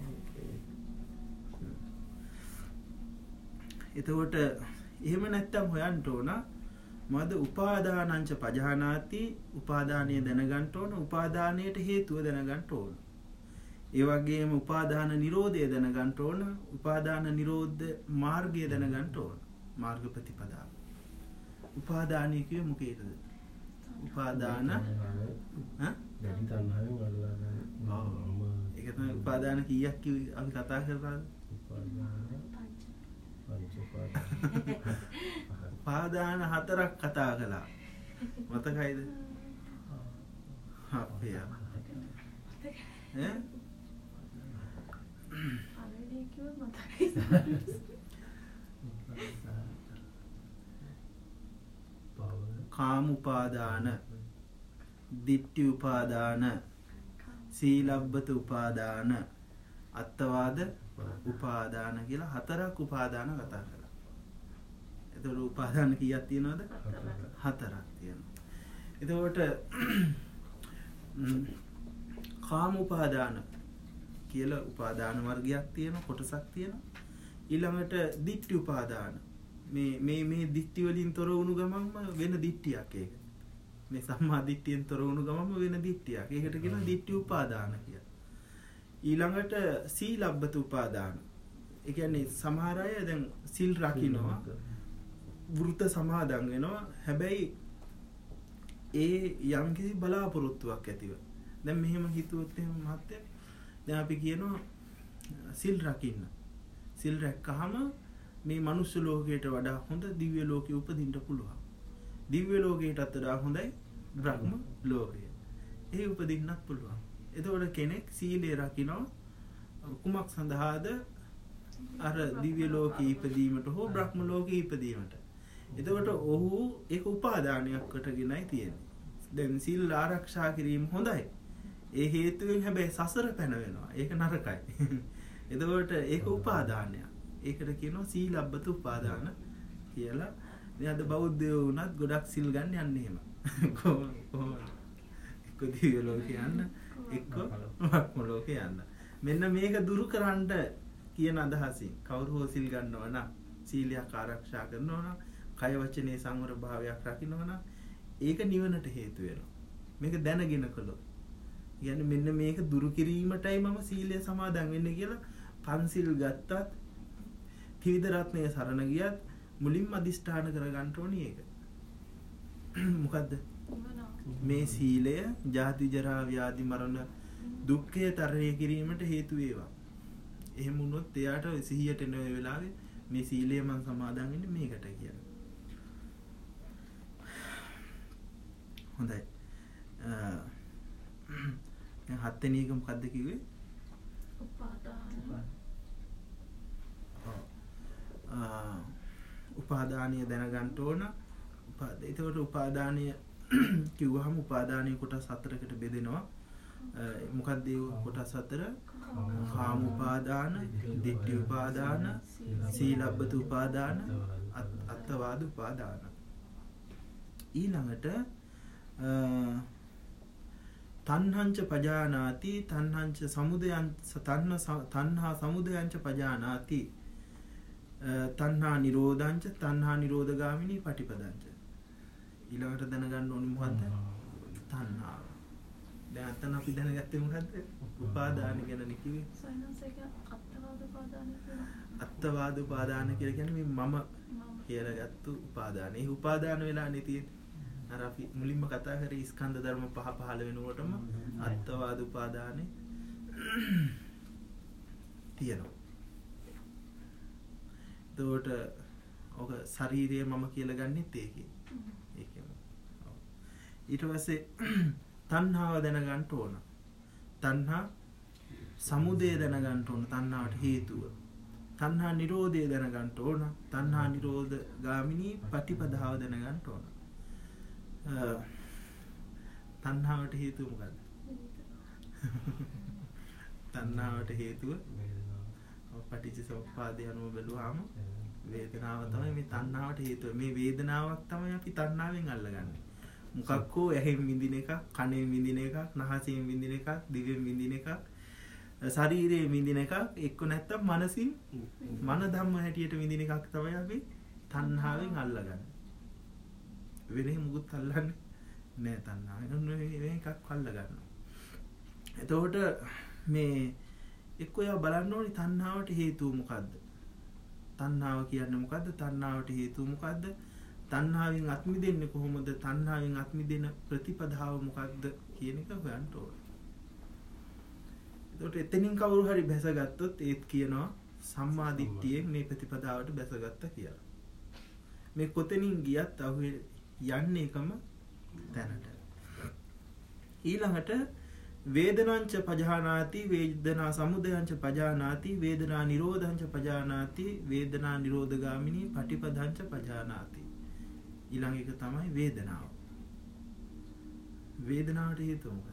එතකොට එහෙම නැත්තම් හොයන්න ඕන මොකද උපාදානංච පජානාති, උපාදානය දැනගන්න ඕන, උපාදානයට හේතුව දැනගන්න ඕන. ඒ වගේම උපාදාන නිරෝධය දැනගන්න ඕන, උපාදාන නිරෝධ මාර්ගය දැනගන්න ඕන. මාර්ග ප්‍රතිපදාව. උපාදානය කියේ මොකේද? උපාදාන ඈ දැඩි තණ්හාවෙන් අල්ලා ගන්න. ඔව්. ඒක තමයි උපාදාන කීයක් කිව්වේ අපි කතා කරලාද? උපාදාන හතරක් කතා කළා. මතකයිද? අපේ ඈ කිව්වොත් මතකයි. කාම උපාදාන, ditthi උපාදාන, සීලබ්බත උපාදාන, අත්තවාද උපාදාන කියලා හතරක් උපාදාන කතා කරා. එතකොට උපාදාන කීයක් තියෙනවද? හතරක් තියෙනවා. එතකොට කාම උපාදාන කියලා උපාදාන වර්ගයක් තියෙනවා, කොටසක් තියෙනවා. ඊළඟට ditthi උපාදාන. මේ මේ මේ ditthi වලින් තොර වුණු ගමන්ම වෙන ditthියක් ඒක. මේ සම්මා දිට්ඨියෙන් තොර වුණු ගමන්ම වෙන දිට්ඨියක්. ඒකට කියනවා ditthi උපාදාන කියලා. ඊළඟට සීලබ්බත උපාදාන. ඒ කියන්නේ සමහර අය දැන් සිල් රකින්නවා, වෘත සමාදන් වෙනවා. හැබැයි ඒ යම්කිසි බලාපොරොත්තුවක් ඇතිව. දැන් මෙහෙම හිතුවොත් එහෙම මහත්තයා දැන් අපි කියනවා සිල් රකින්න. සිල් රැක්කහම මේ මනුස්ස ලෝකයට වඩා හොඳ දිව්‍ය ලෝකෙ උපදින්න පුළුවන්. දිව්‍ය ලෝකයටත් වඩා හොඳයි බ්‍රහ්ම ලෝකය. ඒ උපදින්නත් පුළුවන්. එතකොට කෙනෙක් සීලය රකින්න කුමක් සඳහාද? අර දිව්‍ය ලෝකෙ ඉපදීමට හෝ බ්‍රහ්ම ලෝකෙ ඉපදීමට. එතකොට ඔහු ඒක උපාදානයක් කොටගෙනයි තියෙන්නේ. දැන් සීල් ආරක්ෂා කිරීම හොඳයි. ඒ හේතුවෙන් හැබැයි සසර පැන වෙනවා. ඒක නරකයි. එතකොට ඒක උපාදානයක්. ඒකට කියනවා සීලබ්බත උපාදාන කියලා. ඉතින් අද බෞද්ධයෝ වුණත් ගොඩක් සිල් ගන්න යන්නේ එහෙම. කොහොමද? එක්ක දිව්‍ය ලෝකේ යන්න, එක්ක බ්‍රහ්ම ලෝකේ යන්න. මෙන්න මේක දුරු කරන්න කියන අදහසින් කවුරු හෝ සිල් ගන්නවා නම්, සීලයක් ආරක්ෂා කරනවා නම්, කය වචනේ සංවර භාවයක් රකින්නවා නම් ඒක නිවනට හේතු වෙනවා. මේක දැනගෙන කළොත්. කියන්නේ මෙන්න මේක දුරු කිරීමටයි මම සීලය සමාදන් වෙන්නේ කියලා පන්සිල් ගත්තත්, ත්‍රිවිධ රත්නය සරණ ගියත් මුලින්ම අදිෂ්ඨාන කරගන්න ඕනේ ඒක. මොකද්ද? මේ සීලය ජාති ජරා ව්‍යාධි මරණ දුක්ඛය තරණය කිරීමට හේතු වේවා. එහෙම වුණොත් එයාට සිහියට එන වෙලාවේ මේ සීලය මම සමාදන් වෙන්නේ මේකට කියලා. හොඳයි. දැන් හත්වෙනි එක මොකද්ද කිව්වේ? උපාදාන. උපාදානීය දැනගන්න ඕන. ඒකට උපාදානීය කිව්වහම උපාදානීය කොටස් හතරකට බෙදෙනවා. මොකක්ද ඒ කොටස් හතර? කාම උපාදාන, ditthi උපාදාන, සීලබ්බත උපාදාන, අත්තවාද උපාදාන. ඊළඟට තණ්හංච පජානාති, තණ්හංච සමුදයං තණ්හා සමුදයංච පජානාති, තණ්හා නිරෝධංච තණ්හා නිරෝධගාමිනී පටිපදංච. ඊළඟට දැනගන්න ඕනේ මොකද්ද? තණ්හාව. දැන් අතන අපි දැනගත්තේ මොකද්ද? උපාදාන ගැන කිව්වේ. සයන්ස් එක අත්වාද උපාදාන කියලා. අත්වාද උපාදාන කියලා කියන්නේ මේ මම කියලා ගත්තු උපාදාන. ඒ උපාදාන වෙලානේ තියෙන්නේ. අර අපි මුලින්ම කතා කරේ ස්කන්ධ ධර්ම පහ පහළ වෙනකොටම අත්වාද උපාදානේ තියෙනවා. එතකොට ඔක ශරීරය මම කියලා ගන්නෙත් ඒකේ. ඒකෙම. ඊට පස්සේ තණ්හාව දැනගන්න ඕන. තණ්හා සමුදය දැනගන්න ඕන. තණ්හාවට හේතුව. තණ්හා නිරෝධය දැනගන්න ඕන. තණ්හා නිරෝධ ගාමිනී පටිපදාව දැනගන්න ඕන. තණ්හාවට හේතුව මොකද්ද? තණ්හාවට හේතුව පටිච්චසමුප්පාදය අනුව බැලුවාම වේදනාව තමයි මේ තණ්හාවට හේතුව. මේ වේදනාවක් තමයි අපි තණ්හාවෙන් අල්ලගන්නේ. මොකක් හෝ ඇහෙන් විඳින එකක්, කනෙන් විඳින එකක්, නහසෙන් විඳින එකක්, දිවෙන් විඳින එකක්, ශරීරයෙන් විඳින එකක්, එක්ක නැත්තම් මනසින් මන ධම්ම හැටියට විඳින එකක් තමයි අපි තණ්හාවෙන් අල්ලගන්නේ. වෙන මොකුත් අල්ලන්නේ නෑ තණ්හාවෙන්. වෙන එකක් අල්ලගන්නවා. එතකොට මේ එක්ක ඔයා බලන්න ඕනේ තණ්හාවට හේතුව මොකද්ද? තණ්හාව කියන්නේ මොකද්ද? තණ්හාවට හේතුව මොකද්ද? තණ්හාවෙන් අත් මිදෙන්නේ කොහොමද? තණ්හාවෙන් අත් මිදෙන ප්‍රතිපදාව මොකක්ද කියන එක හොයන්න ඕනේ. එතකොට එතනින් කවුරු හරි බැසගත්තොත් ඒත් කියනවා සම්මා දිට්ඨියෙන් මේ ප්‍රතිපදාවට බැසගත්තා කියලා. මේ කොතනින් ගියත් අහු යන්නේ එකම තැනට. ඊළඟට වේදනංච පජානාති වේදනා සමුදයංච පජානාති වේදනා නිරෝධංච පජානාති වේදනා නිරෝධගාමිනී පටිපදංච පජානාති. ඊළඟ එක තමයි වේදනාව. වේදනාවට හේතුව මොකක්ද?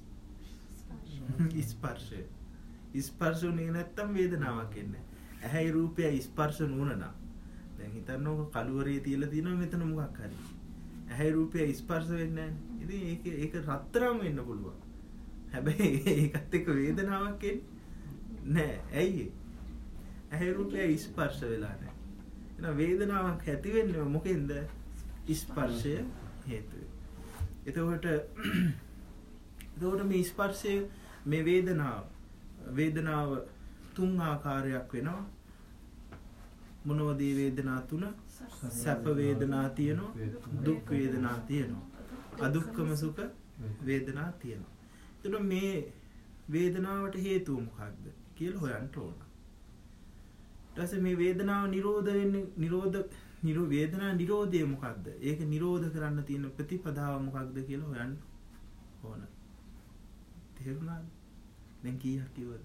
ස්පර්ශය. ස්පර්ශුනේ නැත්තම් වේදනාවක් එන්නේ. ඇහැයි රූපය ස්පර්ශ නුනන. දැන් හිතන්නකො කළුවරේ තියලා තියෙනවා මෙතන මොකක් හරි. ඇහැයි රූපය ස්පර්ශ වෙන්නේ නැහැ. ඉතින් ඒක ඒක රත්තරම් වෙන්න පුළුවන්. හැබැයි ඒකත් එක්ක වේදනාවක් එන්නේ නෑ. ඇයි ඒ? ඇහැයි රූපය ස්පර්ශ වෙලා නැහැ. එහෙනම් වේදනාවක් ඇති වෙන්නේ මොකෙන්ද? ස්පර්ශය හේතුව. එතකොට එතකොට මේ ස්පර්ශය මේ වේදනාව වේදනාව තුන් ආකාරයක් වෙනවා. මොනවද මේ වේදනා තුන? සැප වේදනා තියෙනවා, දුක් වේදනා තියෙනවා, අදුක්කම සුඛ වේදනා තියෙනවා. එතකොට මේ වේදනාවට හේතුව මොකක්ද කියලා හොයන්න ඕන. ඊට පස්සේ මේ වේදනාව නිරෝධ වෙන්නේ නිරෝධ නිරෝ වේදනා නිරෝධය මොකක්ද? ඒක නිරෝධ කරන්න තියෙන ප්‍රතිපදාව මොකක්ද කියලා හොයන්න ඕන. තේරුණාද? දැන් කීයක් කිව්වද?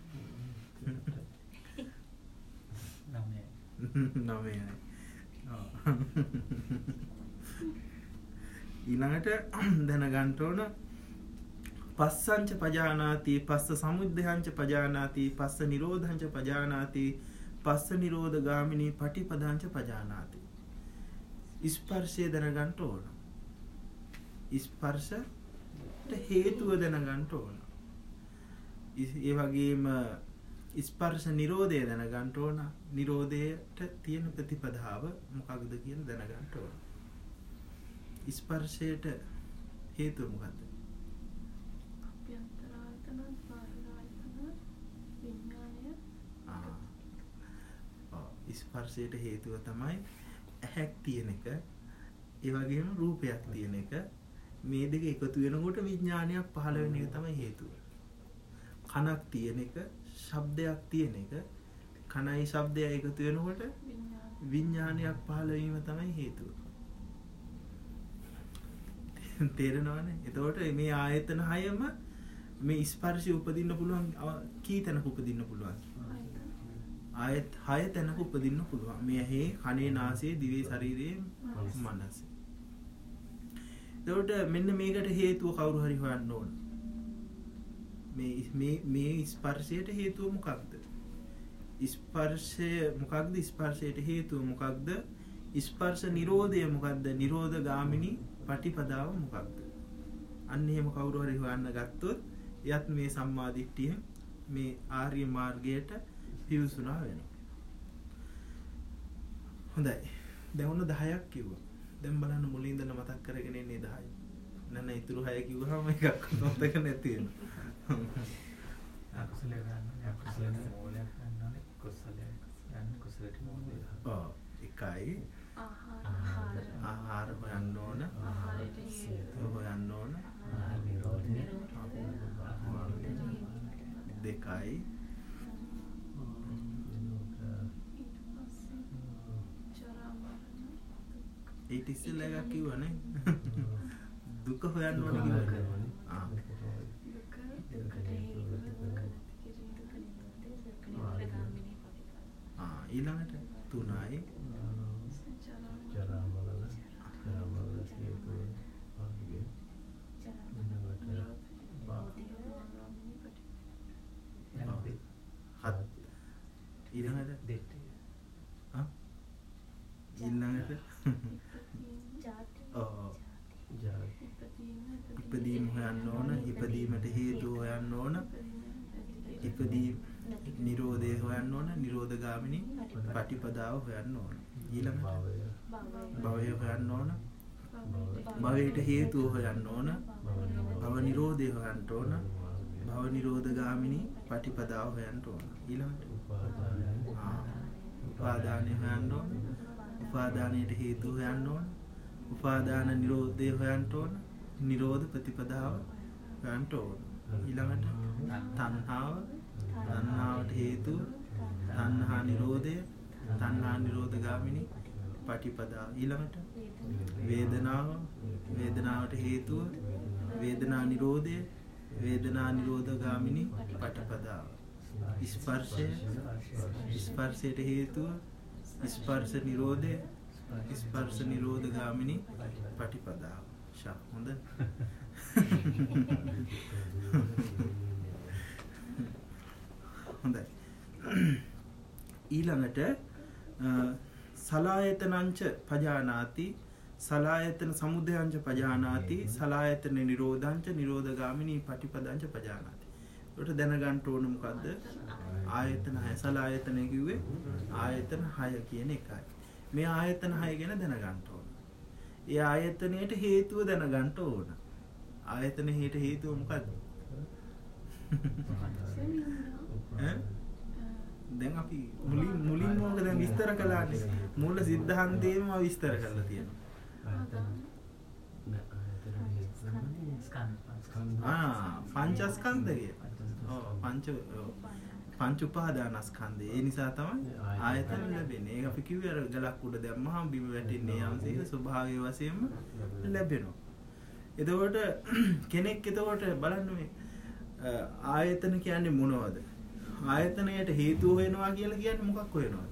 නමයි. නමයි. ඊළඟට දැනගන්න ඕන පස්සංච පජානාති පස්ස සමුද්දයංච පජානාති පස්ස නිරෝධංච පජානාති පස්ස නිරෝධ ගාමිනී පටිපදාංච පජානාති. ස්පර්ශය දැනගන්න ඕන. ස්පර්ශට හේතුව දැනගන්න ඕන. ඒ වගේම ස්පර්ශ නිරෝධය දැනගන්න ඕන. නිරෝධයට තියෙන ප්‍රතිපදාව මොකක්ද කියලා දැනගන්න ඕන. ස්පර්ශයට හේතුව මොකක්ද? ස්පර්ශයට හේතුව තමයි ඇහැක් තියෙන එක, ඒ වගේම රූපයක් තියෙන එක. මේ දෙක එකතු වෙනකොට විඥානයක් පහළ වෙන එක තමයි හේතුව. කනක් තියෙන එක, ශබ්දයක් තියෙන එක, කනයි ශබ්දය එකතු වෙනකොට විඥානයක් පහළ වීම තමයි හේතුව. තේරෙනවනේ? එතකොට මේ ආයතන හයම මේ ස්පර්ශය උපදින්න පුළුවන් කී තැනක උපදින්න පුළුවන්? ආයත හය තැනක උපදින්න පුළුවන්. මේ ඇහි, කනේ, නාසයේ, දිවේ, ශරීරයේ, මනසේ. එතකොට මෙන්න මේකට හේතුව කවුරු හරි හොයන්න ඕන. මේ මේ මේ ස්පර්ශයට හේතුව මොකක්ද? ස්පර්ශය මොකක්ද? ස්පර්ශයට හේතුව මොකක්ද? ස්පර්ශ නිරෝධය මොකක්ද? නිරෝධ ගාමිනී පටිපදාව මොකක්ද? අන්න එහෙම කවුරු හරි හොයන්න ගත්තොත් එයත් මේ සම්මාදිට්ඨිය මේ ආර්ය මාර්ගයට පිවිසුනා වෙනවා. හොඳයි. දැන් ඔන්න දහයක් කිව්වා. දැන් බලන්න මුලින් ඉඳලා මතක් කරගෙන ඉන්නේ දහය. නෑ නෑ ඉතුරු හය කිව්වහම එකක් මතක නැති වෙනවා. අකුසලයේ ගන්න අකුසලයේ මූලයක් ගන්නනේ කුසලයේ ගන්න කුසලයට මූලය. ඔව් එකයි ආහාර ආහාර හොයන්න ඕන. හොයන්න ඕන. දෙකයි ඊට ඉස්සෙල්ලා එකක් කිව්වනේ. දුක හොයන්න ඕන කිව්වනේ. ආ ආ ඊළඟට තුනයි ජරා මරණ ජරා මරණ හේතු ආගේ හත් ඊළඟට දෙට ආ ඊළඟට ඔව් ඉපදීම හොයන්න ඕන. ඉපදීමට හේතු හොයන්න ඕන. ඉපදීම නිරෝධය හොයන්න ඕන. නිරෝධ ගාමිනී පටිපදාව හොයන්න ඕන. ඊළඟට භවය හොයන්න ඕන. භවයට හේතුව හොයන්න ඕන. භව නිරෝධය හොයන්න ඕන. භව නිරෝධ ගාමිනී පටිපදාව හොයන්න ඕන. ඊළඟට උපාදානය හොයන්න ඕන. උපාදානයට හේතු හොයන්න ඕන. උපාදාන නිරෝධය හොයන්න ඕන. නිරෝධ ප්‍රතිපදාව හොයන්න ඕන. ඊළඟට තණ්හාව, තණ්හාවට හේතුව, තණ්හා නිරෝධය, තණ්හා නිරෝධ ගාමිනී පටිපදාව. ඊළඟට වේදනාව, වේදනාවට හේතුව, වේදනා නිරෝධය, වේදනා නිරෝධ ගාමිනී පටිපදාව. ස්පර්ශය ස්පර්ශයට හේතුව ස්පර්ශ නිරෝධය ස්පර්ශ නිරෝධ ගාමිනී පටිපදාව. ෂා හොඳ. හොඳයි. ඊළඟට සලායතනංච පජානාති සලායතන සමුදයංච පජානාති සලායතන නිරෝධංච නිරෝධගාමිනී පටිපදංච පජානාති. ඒකට දැනගන්න ඕන මොකද්ද? ආයතන හය. සලායතන කිව්වේ ආයතන හය කියන එකයි. මේ ආයතන හය ගැන දැනගන්න ඕන. ඒ ආයතනයට හේතුව දැනගන්න ඕන. ආයතන හේට හේතුව මොකද්ද? දැන් අපි මුලින් මුලින්ම ඕක දැන් විස්තර කළානේ. මූල සිද්ධාන්තයේම විස්තර කරලා තියෙනවා. ආ පංචස්කන්ධය. ඔව් පංච පංච උපාදානස්කන්ධය. ඒ නිසා තමයි ආයතන ලැබෙන්නේ. ඒක අපි කිව්වේ අර ගලක් උඩ දැම්මහම බිම වැටෙන්නේ යාමසේ ස්වභාවයේ වශයෙන්ම ලැබෙනවා. එතකොට කෙනෙක් එතකොට බලන්න මේ ආයතන කියන්නේ මොනවද? ආයතනයට හේතු හොයනවා කියලා කියන්නේ මොකක් හොයනවද?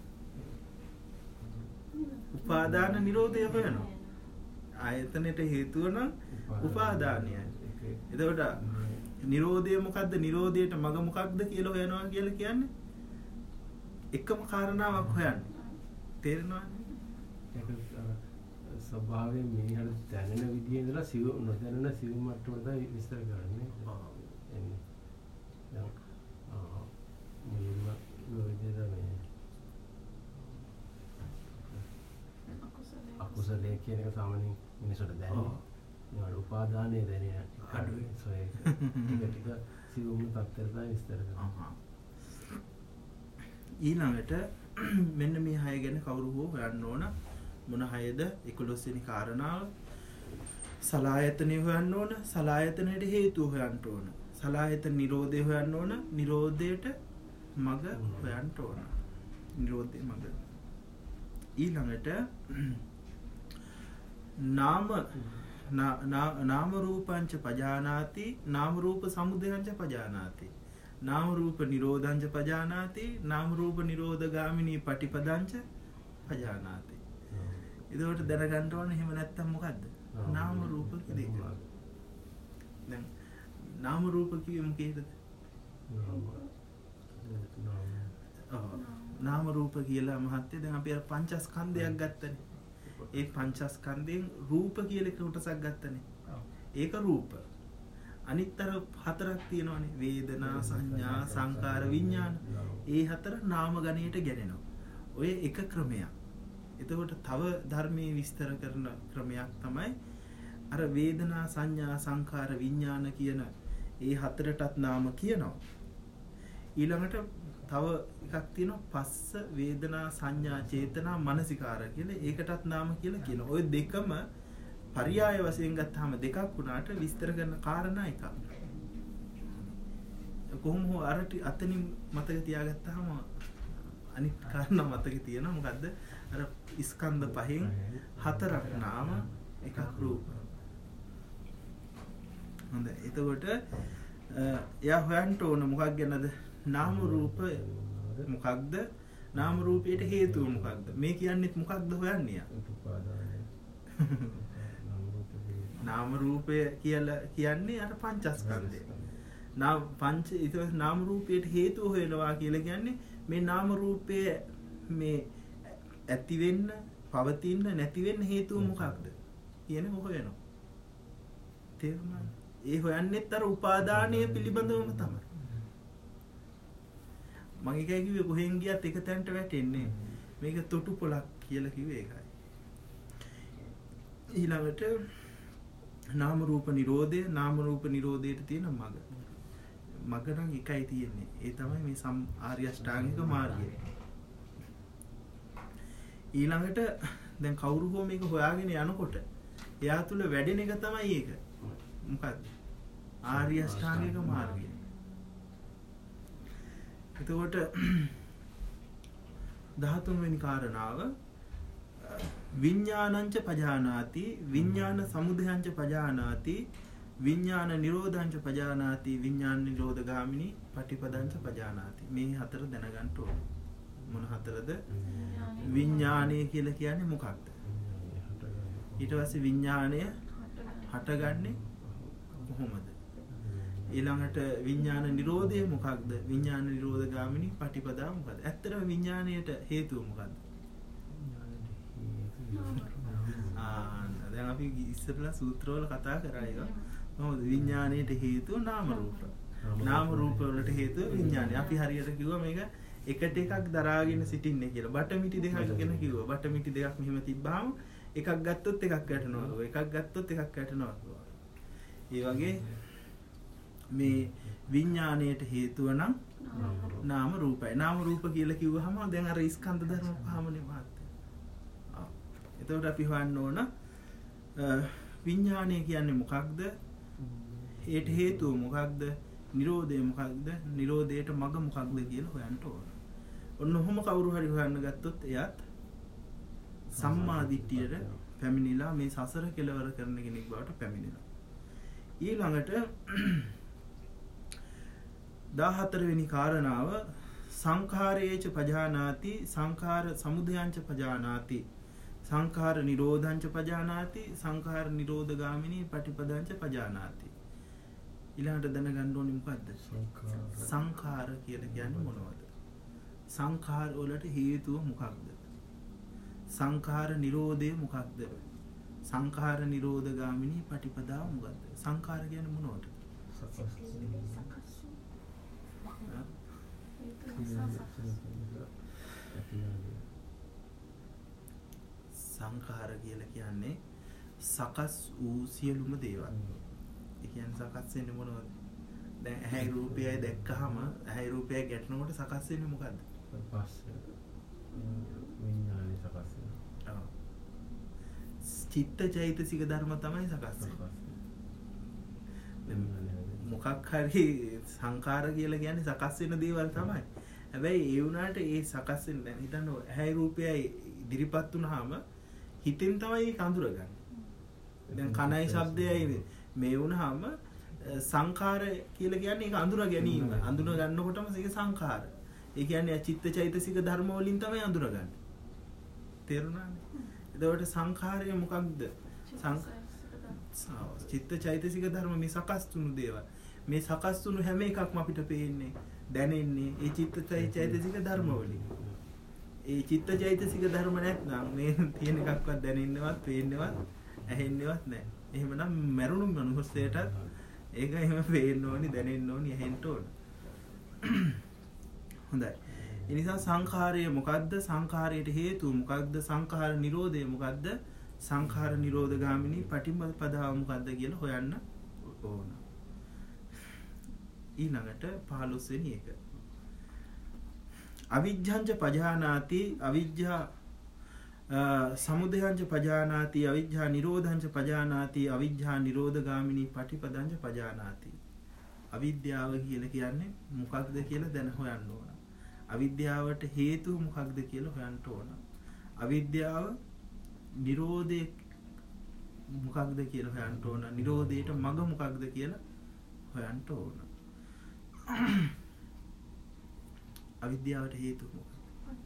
උපාදාන නිරෝධය හොයනවා. ආයතනයට හේතුව නම් උපාදානයයි. එතකොට නිරෝධය මොකද්ද? නිරෝධයට මඟ මොකක්ද කියලා හොයනවා කියලා කියන්නේ එකම කාරණාවක් හොයන්නේ. තේරෙනවද? ඒක ස්වභාවයෙන් මිනිහට දැනෙන විදිහේ ඉඳලා සිව නොදැනෙන සිව මට්ටමට විස්තර කරන්නේ. එන්නේ. දැන් ආ මුලින්ම විදිහට මේ අකුසලයේ කියන එක සාමාන්‍යයෙන් මිනිසුන්ට දැනෙන්නේ. ඒවල උපාදානයේ දැනෙන අඩුයි. සෝ ඒක ටික ටික සිවුම් තත්ත්වයට විස්තර කරනවා. ඊළඟට මෙන්න මේ හය ගැන කවුරු හෝ හොයන්න ඕන. මොන හයද? එකොළොස් වෙනි කාරණාව. සලායතනෙ හොයන්න ඕන. සලායතනයට හේතුව හොයන්න ඕන. සලායතන නිරෝධය හොයන්න ඕන. නිරෝධයට මඟ හොයන්න ඕන. නිරෝධයේ මඟ. ඊළඟට නාම නාම රූපංච පජානාති නාම රූප සමුදයංච පජානාති නාම රූප නිරෝධංච පජානාති නාම රූප නිරෝධ ගාමිනී පටිපදංච පජානාති. එතකොට දැනගන්න ඕනේ එහෙම නැත්තම් මොකද්ද? නාම රූප දෙක. දැන් නාම රූප කිව්වෙ මොකේද? නාම රූප කියලා මහත්තයා දැන් අපි අර පංචස්කන්ධයක් ගත්තනේ. ඒ පංචස්කන්ධයෙන් රූප කියලා එක කොටසක් ගත්තනේ. ඒක රූප. අනිත්තර හතරක් තියෙනවානේ. වේදනා, සංඥා, සංකාර, විඥාන. ඒ හතර නාම ගණයට ගැනෙනවා. ඔය එක ක්‍රමයක්. එතකොට තව ධර්මයේ විස්තර කරන ක්‍රමයක් තමයි අර වේදනා, සංඥා, සංකාර, විඥාන කියන ඒ හතරටත් නාම කියනවා. ඊළඟට තව එකක් තියෙනවා පස්ස වේදනා සංඥා චේතනා මනසිකාර කියලා. ඒකටත් නාම කියලා කියනවා. ඔය දෙකම පරියාය වශයෙන් ගත්තාම දෙකක් වුණාට විස්තර කරන කාරණා එකක්. කොහොම හෝ අර අතනින් මතක තියාගත්තාම අනිත් කාරණා මතක තියෙනවා. මොකද්ද? අර ස්කන්ධ පහෙන් හතරක් නාම එකක් රූප. හොඳයි. එතකොට එයා හොයන්න ඕන මොකක් ගැනද? නාම රූප මොකක්ද? නාම රූපයට හේතුව මොකක්ද? මේ කියන්නේත් මොකක්ද හොයන්නේ? නාම රූපය කියලා කියන්නේ අර පංචස්කන්ධය. නාම පංච ඊට නාම රූපයට හේතුව හොයනවා කියලා කියන්නේ මේ නාම රූපය මේ ඇති වෙන්න, පවතින්න, නැති වෙන්න හේතුව මොකක්ද කියන එක හොයනවා. තේරුණාද? ඒ හොයන්නේත් අර උපාදානය පිළිබඳවම තමයි. මම එකයි කිව්වේ කොහෙන් ගියත් එක තැනට වැටෙන්නේ. මේක තොටු පොලක් කියලා කිව්වේ ඒකයි. ඊළඟට නාම රූප නිරෝධය, නාම රූප නිරෝධයට තියෙන මඟ. මඟ නම් එකයි තියෙන්නේ. ඒ තමයි මේ සම් ආර්ය අෂ්ටාංගික මාර්ගය. ඊළඟට දැන් කවුරු හෝ මේක හොයාගෙන යනකොට එයා තුල වැඩෙන එක තමයි ඒක. මොකක්ද? ආර්ය අෂ්ටාංගික මාර්ගය. එතකොට දහතුන් වෙනි කාරණාව විඥානංච පජානාති විඥාන සමුදයංච පජානාති විඥාන නිරෝධංච පජානාති විඥාන නිරෝධගාමිනී පටිපදංච පජානාති. මේ හතර දැනගන්න ඕන. මොන හතරද? විඥානය කියලා කියන්නේ මොකක්ද? ඊට පස්සේ විඥානය හටගන්නේ කොහොමද? ඊළඟට විඥාන නිරෝධය මොකක්ද? විඥාන නිරෝධගාමිනී පටිපදා මොකක්ද? ඇත්තටම විඥාණයට හේතුව මොකක්ද? ආ දැන් අපි ඉස්සෙල්ලා සූත්‍රවල කතා කරා ඒක. මොකද විඥාණයට හේතුව නාම රූප. නාම රූප වලට හේතුව විඥානය. අපි හරියට කිව්වා මේක එකට එකක් දරාගෙන සිටින්නේ කියලා. බටමිටි දෙකක් ගැන කිව්වා. බටමිටි දෙකක් මෙහෙම තිබ්බාම එකක් ගත්තොත් එකක් වැටෙනවා. එකක් ගත්තොත් එකක් වැටෙනවා. ඒ වගේ මේ විඥාණයට හේතුව නම් නාම රූපයි. නාම රූප කියලා කිව්වහම දැන් අර ස්කන්ධ ධර්ම පහමනේ මහත්තයා. ආ. එතකොට අපි හොයන්න ඕන විඥාණය කියන්නේ මොකක්ද? ඒට හේතුව මොකක්ද? නිරෝධය මොකක්ද? නිරෝධයට මඟ මොකක්ද කියලා හොයන්න ඕන. ඔන්න ඔහොම කවුරු හරි හොයන්න ගත්තොත් එයාත් සම්මා දිට්ඨියට පැමිණිලා මේ සසර කෙලවර කරන කෙනෙක් බවට පැමිණෙනවා. ඊළඟට දාහතර වෙනි කාරණාව සංඛාරේච පජානාති සංඛාර සමුදයංච පජානාති සංඛාර නිරෝධංච පජානාති සංඛාර නිරෝධගාමිනී පටිපදංච පජානාති. ඊළඟට දැනගන්න ඕනේ මොකද්ද? සංඛාර කියලා කියන්නේ මොනවද? සංඛාර වලට හේතුව මොකක්ද? සංඛාර නිරෝධය මොකක්ද? සංඛාර නිරෝධගාමිනී පටිපදා මොකද්ද? සංඛාර කියන්නේ මොනවද? සංඛාර කියලා කියන්නේ සකස් වූ සියලුම දේවල්. ඒ කියන්නේ සකස් වෙන්නේ මොනවද? දැන් ඇහැ රූපයයි දැක්කහම ඇහැ රූපයයි ගැටෙනකොට සකස් වෙන්නේ මොකද්ද? පස්සේ විඥානේ සකස් වෙනවා. ඔව්. චිත්ත චෛතසික ධර්ම තමයි සකස් වෙන්නේ. මොකක් හරි සංඛාර කියලා කියන්නේ සකස් වෙන දේවල් තමයි. හැබැයි ඒ වුණාට ඒ සකස් වෙන දැන් හිතන්න ඇහැ රූපයයි ඉදිරිපත් වුණාම හිතෙන් තමයි ඒක අඳුරගන්නේ. දැන් කනයි ශබ්දයයි මේ වුණාම සංඛාර කියලා කියන්නේ ඒක අඳුර ගැනීම. අඳුන ගන්නකොටම ඒක සංඛාර. ඒ කියන්නේ චිත්ත චෛතසික ධර්ම වලින් තමයි අඳුරගන්නේ. තේරුණානේ? එතකොට සංඛාරය මොකක්ද? චිත්ත චෛතසික ධර්ම මේ සකස් තුණු දේවල්. මේ සකස් තුණු හැම එකක්ම අපිට පේන්නේ, දැනෙන්නේ ඒ චිත්ත චෛතසික ධර්ම වලින්. ඒ චිත්ත චෛතසික ධර්ම නැත්නම් මේ තියෙන එකක්වත් දැනෙන්නවත්, පේන්නවත්, ඇහෙන්නවත් නැහැ. එහෙමනම් මරුණු මනුස්සයටත් ඒක එහෙම පේන්න ඕනි, දැනෙන්න ඕනි, ඇහෙන්න ඕන. හොඳයි. ඒ නිසා සංඛාරය මොකද්ද? සංඛාරයට හේතුව මොකද්ද? සංඛාර නිරෝධය මොකද්ද? සංඛාර නිරෝධගාමිනී පටිපදාව මොකද්ද කියලා හොයන්න ඕන. ඊළඟට පහළොස් වෙනි එක. අවිජ්ජංච පජානාති අවිජ්ජා සමුදයංච පජානාති අවිජ්ජා නිරෝධංච පජානාති අවිජ්ජා නිරෝධගාමිනී පටිපදංච පජානාති. අවිද්‍යාව කියලා කියන්නේ මොකක්ද කියලා දැන හොයන්න ඕන. අවිද්‍යාවට හේතුව මොකක්ද කියලා හොයන්න ඕන. අවිද්‍යාව නිරෝධය මොකක්ද කියලා හොයන්න ඕන. නිරෝධයට මඟ මොකක්ද කියලා හොයන්න ඕන. අවිද්‍යාවට හේතුව මොකක්ද?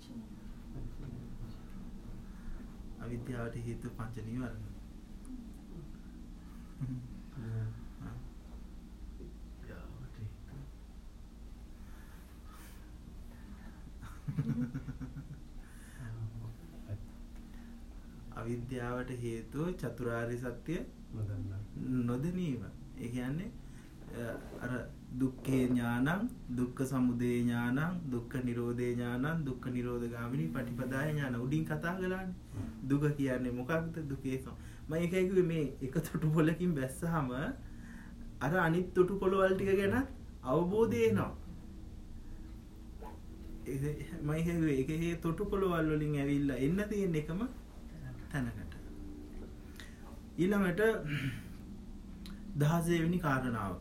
අවිද්‍යාවට හේතුව පංච නීවරණ. අවිද්‍යාවට හේතුව චතුරාර්ය සත්‍ය නොදැනීම. ඒ කියන්නේ අර දුක්ඛේ ඥානං, දුක්ඛ සමුදය ඥානං, දුක්ඛ නිරෝධේ ඥානං, දුක්ඛ නිරෝධගාමිනී පටිපදාය ඥාන. උඩින් කතා කළානේ. දුක කියන්නේ මොකක්ද? දුකේ සම. මම ඒකයි කිව්වේ මේ එක තොටුපොළකින් බැස්සහම අර අනිත් තොටුපොළ ටික ගැන අවබෝධය එනවා. මම හිතුවේ ඒකේ තොටුපොළවල් වලින් ඇවිල්ලා එන්න තියෙන එකම තැනකට. ඊළඟට දහසය වෙනි කාරණාව.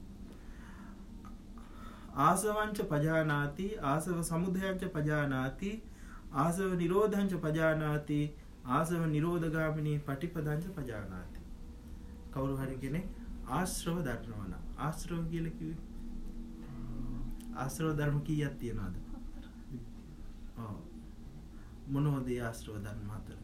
ආසවංච පජානාති ආසව සමුදයංච පජානාති ආසව නිරෝධංච පජානාති ආසව නිරෝධගාමිනී පටිපදංච පජානාති. කවුරු හරි කෙනෙක් ආශ්‍රව දරනවා නම් ආශ්‍රව කියලා කිව්වේ ආශ්‍රව ධර්ම කීයක් තියෙනවද? ඔව්. මොනවද ඒ ආශ්‍රව ධර්ම හතර?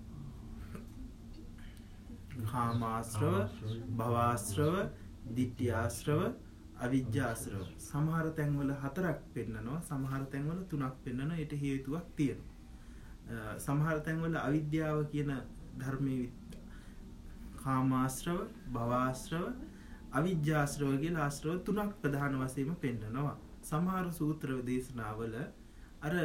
කාමාශ්‍රව, භවආශ්‍රව, ditthi ආශ්‍රව, අවිජ්ජා ආශ්‍රව. සමහර තැන්වල හතරක් පෙන්නනවා, සමහර තැන්වල තුනක් පෙන්නනවා. ඒට හේතුවක් තියෙනවා. සමහර තැන්වල අවිද්‍යාව කියන ධර්මයේ කාමාශ්‍රව, භවආශ්‍රව, අවිජ්ජාශ්‍රව කියලා ආශ්‍රව තුනක් ප්‍රධාන වශයෙන්ම පෙන්නනවා. සමහර සූත්‍ර දේශනාවල අර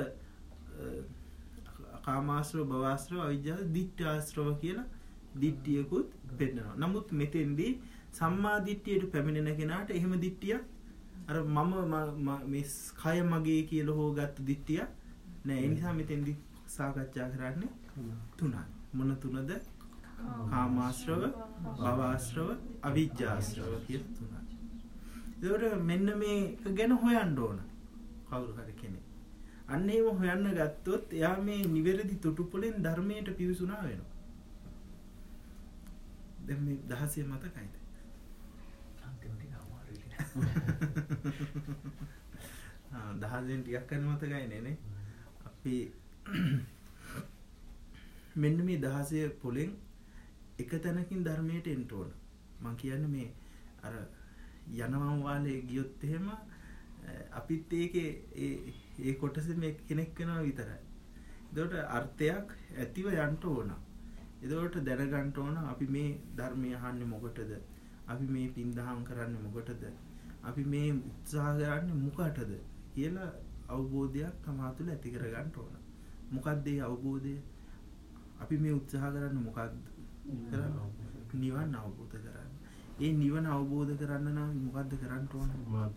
කාමාශ්‍රව, භවආශ්‍රව, අවිජ්ජා, ditthi ආශ්‍රව කියලා දිට්ඨියකුත් පෙන්නනවා. නමුත් මෙතෙන්දී සම්මා දිට්ඨියට පැමිණෙන කෙනාට එහෙම දිට්ඨියක් අර මම මේ කය මගේ කියලා හොගත්තු දිට්ඨිය නෑ. ඒ නිසා මෙතෙන්දී සාකච්ඡා කරන්නේ තුනයි. මොන තුනද? කාමාශ්‍රව, භවආශ්‍රව, අවිජ්ජාශ්‍රව කියලා තුනයි. ඒකට මෙන්න මේක ගැන හොයන්න ඕන කවුරු හරි කෙනෙක්. අන්න ඒව හොයන්න ගත්තොත් එයා මේ නිවැරදි තුටුපොළෙන් ධර්මයට පිවිසුනා වෙනවා. දැන් මේ දහසේ මතකයිද? අන්තිමට අමාරුයි. ආ දහසෙන් ටිකක් කරන මතකයි නේ. අපි මෙන්න මේ දහසේ පොලෙන් එක තැනකින් ධර්මයට එන්න ඕන. මම කියන්නේ මේ අර යනවම් වාලේ ගියොත් එහෙම අපිත් ඒකේ ඒ ඒ කොටසේ මේ කෙනෙක් වෙනවා විතරයි. ඒකට අර්ථයක් ඇතිව යන්න ඕන. ඒකට දැනගන්න ඕන අපි මේ ධර්මය අහන්නේ මොකටද? අපි මේ පින් දහම් කරන්නේ මොකටද? අපි මේ උත්සාහ කරන්නේ මොකටද කියලා අවබෝධයක් තමා තුළ ඇති කරගන්න ඕන. මොකක්ද ඒ අවබෝධය? අපි මේ උත්සාහ කරන්නේ මොකක්ද? නිවන් අවබෝධ කරගන්න. ඒ නිවන අවබෝධ කරන්න නම් මොකද්ද කරන්න ඕන?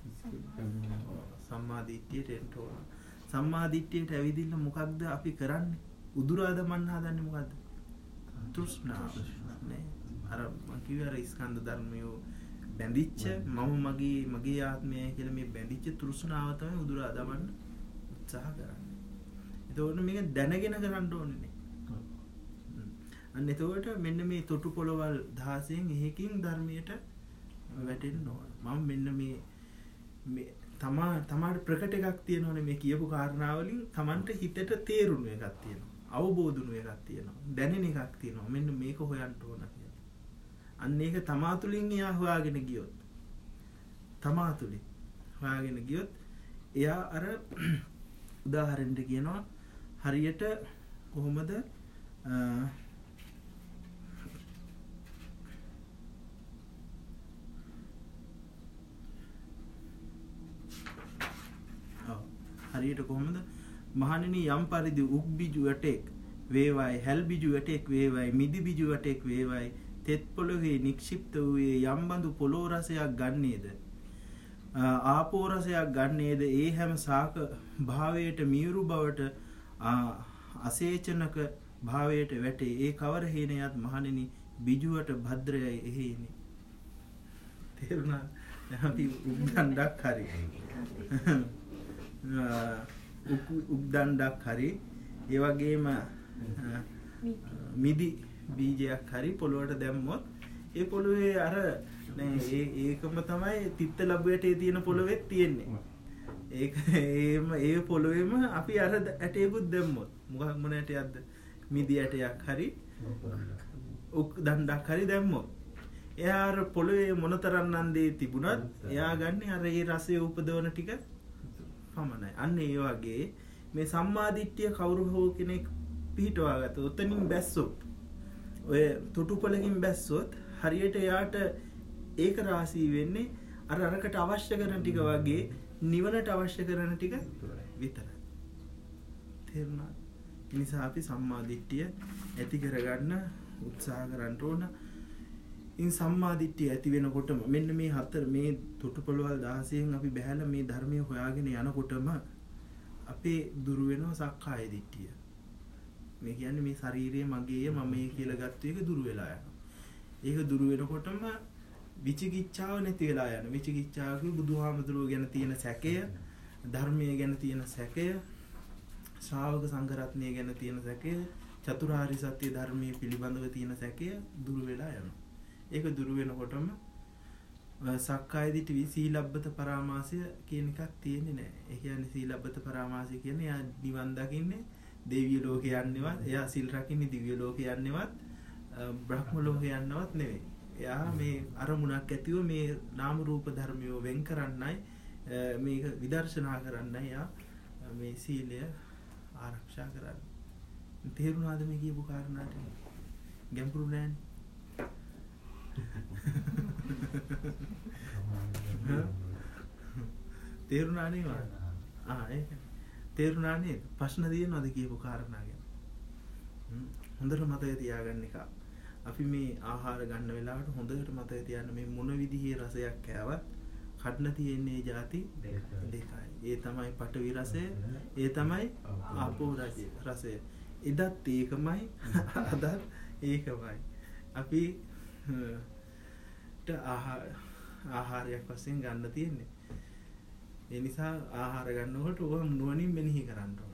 සම්මා දිට්ඨියට එන්න ඕන. සම්මා දිට්ඨියට ඇවිදින්න මොකක්ද අපි කරන්නේ? උදුරා දමන්න හදන්නේ මොකද්ද? තෘෂ්ණාව නේ. අර මම කිව්වේ අර ස්කන්ධ ධර්මය බැඳිච්ච මම මගේ මගේ ආත්මයයි කියලා මේ බැඳිච්ච තෘෂ්ණාව තමයි උදුරා දමන්න උත්සාහ කරන්නේ. ඒතකොට මේක දැනගෙන කරන්න ඕනේ. අන්න එතකොට මෙන්න මේ තොටු පොළවල් දහසෙන් එහෙකින් ධර්මයට වැටෙන්න ඕන. මම මෙන්න මේ මේ තමා තමාට ප්‍රකට එකක් තියෙනවනේ මේ කියපු කාරණාවලින් තමන්ට හිතට තේරුණු එකක් තියෙනවා. අවබෝධුණු එකක් තියෙනවා. දැනෙන එකක් තියෙනවා. මෙන්න මේක හොයන්න ඕන කියලා. අන්න ඒක තමා තුළින් එයා හොයාගෙන ගියොත් තමා තුළින් හොයාගෙන ගියොත් එයා අර උදාහරණයක් කියනවා හරියට කොහොමද හරියට කොහොමද මහණෙනි යම් පරිදි උක් බිජු වටෙක් වේවයි හැල් බිජු වටෙක් වේවයි මිදි බිජු වටෙක් වේවයි තෙත් පොළොවේ නික්ෂිප්ත වූයේ යම් බඳු පොළොව රසයක් ගන්නේද ආපෝ රසයක් ගන්නේද ඒ හැම සාක භාවයට මියුරු බවට අසේචනක භාවයට වැටේ ඒ කවර හේනයත් මහණෙනි බිජුවට භද්‍රයයි එහෙයිනි. තේරුණා? අපි උද්දණ්ඩක් හරි උක්දණ්ඩක් හරි ඒ වගේම මිදි බීජයක් හරි පොළොවට දැම්මොත් ඒ පොළොවේ අර ඒ ඒකම තමයි තිත්ත ලැබුවටේ තියෙන පොළොවෙත් තියෙන්නේ. ඒක ඒම ඒ පොළොවේම අපි අර ඇටයකුත් දැම්මොත් මොකක් මොන ඇටයක්ද? මිදි ඇටයක් හරි උක්දණ්ඩක් හරි දැම්මොත් එයා අර පොළොවේ මොනතරම් නන්දේ තිබුණත් එයා ගන්න අර ඒ රසය උපදවන ටික පමණයි. අන්න ඒ වගේ මේ සම්මාදිට්ඨිය කවුරු හෝ කෙනෙක් පිහිටවා ගත්තොත් උතනින් බැස්සොත් ඔය තුටුපළකින් බැස්සොත් හරියට එයාට ඒක රාශී වෙන්නේ අර අරකට අවශ්‍ය කරන ටික වගේ නිවනට අවශ්‍ය කරන ටික විතරයි. තේරුණාද? ඒ නිසා අපි සම්මාදිට්ඨිය ඇති කරගන්න උත්සාහ කරන්න ඕන. ඉන් සම්මාදිට්ඨිය ඇති වෙනකොටම මෙන්න මේ හතර මේ තොටුපළවල් දහසෙන් අපි බහැලා මේ ධර්මයේ හොයාගෙන යනකොටම අපේ දුරු වෙනවා සක්කාය දිට්ඨිය. මේ කියන්නේ මේ ශරීරය මගේ මමයි කියලා ගත්ත එක දුරු වෙලා යනවා. ඒක දුරු වෙනකොටම විචිකිච්ඡාව නැති වෙලා යනවා. විචිකිච්ඡාව කිව්ව බුදුහාමුදුරුවෝ ගැන තියෙන සැකය, ධර්මයේ ගැන තියෙන සැකය, ශ්‍රාවක සංඝරත්නය ගැන තියෙන සැකය, චතුරාර්ය සත්‍ය ධර්මයේ පිළිබඳව තියෙන සැකය දුරු වෙලා යනවා. ඒක දුරු වෙනකොටම සක්කාය දිට්ඨි සීලබ්බත පරාමාසය කියන එකක් තියෙන්නේ නැහැ. ඒ කියන්නේ සීලබ්බත පරාමාසය කියන්නේ එයා නිවන් දකින්නේ දෙවිය ලෝකේ යන්නේවත්, එයා සිල් රකින්නේ දිව්‍ය ලෝකේ යන්නේවත්, බ්‍රහ්ම ලෝකේ යන්නවත් නෙවෙයි. එයා මේ අරමුණක් ඇතිව මේ නාම රූප ධර්මියෝ වෙන් කරන්නයි, මේක විදර්ශනා කරන්නයි එයා මේ සීලය ආරක්ෂා කරන්නේ. තේරුණාද මේ කියපු කාරණාට? ගැඹුරු නෑනේ. තේරුණා නේද? ආ ඒක තේරුණා නේද? ප්‍රශ්න තියෙනවද කියපු කාරණා ගැන? හොඳට මතක තියාගන්න එක. අපි මේ ආහාර ගන්න වෙලාවට හොඳට මතක තියාගන්න මේ මොන විදිහේ රසයක් කෑවත් කඩන තියෙන්නේ ಜಾති දෙකයි. ඒ තමයි පඨවි රසය, ඒ තමයි ආපෝ රසය. එදත් ඒකමයි, අදත් ඒකමයි. අපි ආහාරයක් වශයෙන් ගන්න තියෙන්නේ. ඒ නිසා ආහාර ගන්නකොට ඕවා නුවණින් මෙනෙහි කරන්න ඕන.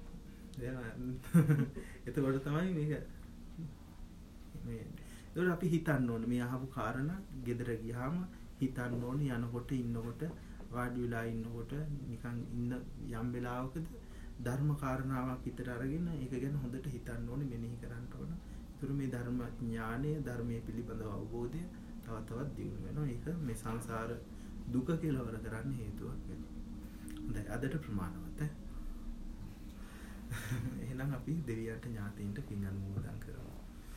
එතකොට තමයි මේක මේ ඒකට අපි හිතන්න ඕනේ මේ අහපු කාරණා ගෙදර ගියාම හිතන්න ඕනේ යනකොට ඉන්නකොට වාඩි වෙලා ඉන්නකොට නිකන් ඉන්න යම් වෙලාවකද ධර්ම කාරණාවක් හිතට අරගෙන ඒක ගැන හොඳට හිතන්න ඕනේ මෙනෙහි කරන්න ඕන. ඒතර මේ ධර්ම ඥානය ධර්මයේ පිළිබඳව අවබෝධය තව තවත් දියුණු වෙනවා. ඒක මේ සංසාර දුක කෙලවර කරන්න හේතුවක් වෙනවා. හොඳයි අදට ප්‍රමාණවත් ඈ. එහෙනම් අපි දෙවියන්ට ඥාතීන්ට පින් අනුමෝදන් කරමු.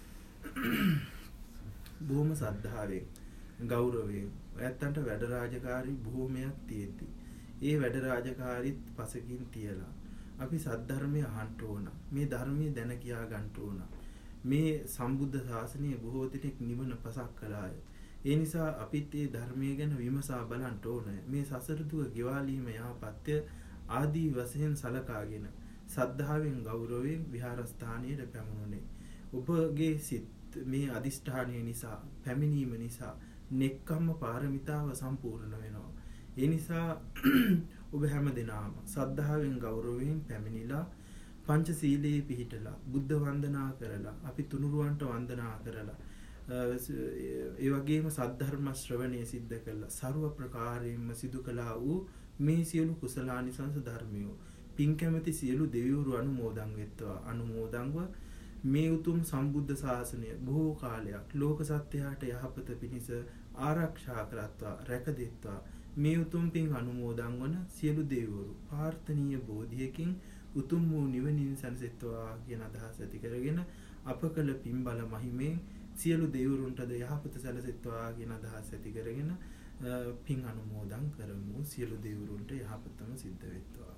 බොහොම සද්ධාවෙන් ගෞරවයෙන් ඔයත්තන්ට වැඩ රාජකාරී බොහොමයක් තියෙද්දි ඒ වැඩ රාජකාරීත් පසකින් තියලා අපි සද්ධර්මය අහන්න ඕන. මේ ධර්මයේ දැන කියා ගන්න ඕන. මේ සම්බුද්ධ ශාසනය බොහෝ දෙනෙක් නිවන පසක් කළාය. ඒ නිසා අපිත් මේ ධර්මයේ ගැන විමසා බලන්න ඕන. මේ සසර දුක ගෙවාලීම යහපත්ය ආදී වශයෙන් සලකාගෙන සද්ධාවෙන් ගෞරවයෙන් විහාරස්ථානයට පැමුණුනේ. ඔබගේ සිත් මේ අදිෂ්ඨානය නිසා පැමිණීම නිසා නෙක්ඛම්ම පාරමිතාව සම්පූර්ණ වෙනවා. ඒ නිසා ඔබ හැම දිනම සද්ධාවෙන් ගෞරවයෙන් පැමිණිලා පංචශීලයේ පිහිටලා බුද්ධ වන්දනා කරලා අපි තුනුරුවන්ට වන්දනා කරලා ඒ වගේම සද්ධර්ම ශ්‍රවණය සිද්ධ කළා ਸਰව ප්‍රකාරයෙන්ම සිදු කළා වූ මේ සියලු කුසලානිසංස ධර්මියෝ පින් කැමැති සියලු දෙවිවරු අනුමෝදන් වෙත්වා. අනුමෝදන්ව මේ උතුම් සම්බුද්ධ ශාසනය බොහෝ කාලයක් ලෝක සත්‍යයට යහපත පිණිස ආරක්ෂා කරත්වා රැකදෙත්වා. මේ උතුම් පින් අනුමෝදන් වන සියලු දෙවිවරු ප්‍රාර්ථනීය බෝධියකින් උතුම් වූ නිවනින් සැනසෙත්වා කියන අදහස ඇති කරගෙන අප කළ පින් බල මහිමෙන් සියලු දෙවිවරුන්ටද යහපත සැලසෙත්වා කියන අදහස ඇති කරගෙන පින් අනුමෝදන් කරමු. සියලු දෙවිවරුන්ට යහපතම සිද්ධ වෙත්වා.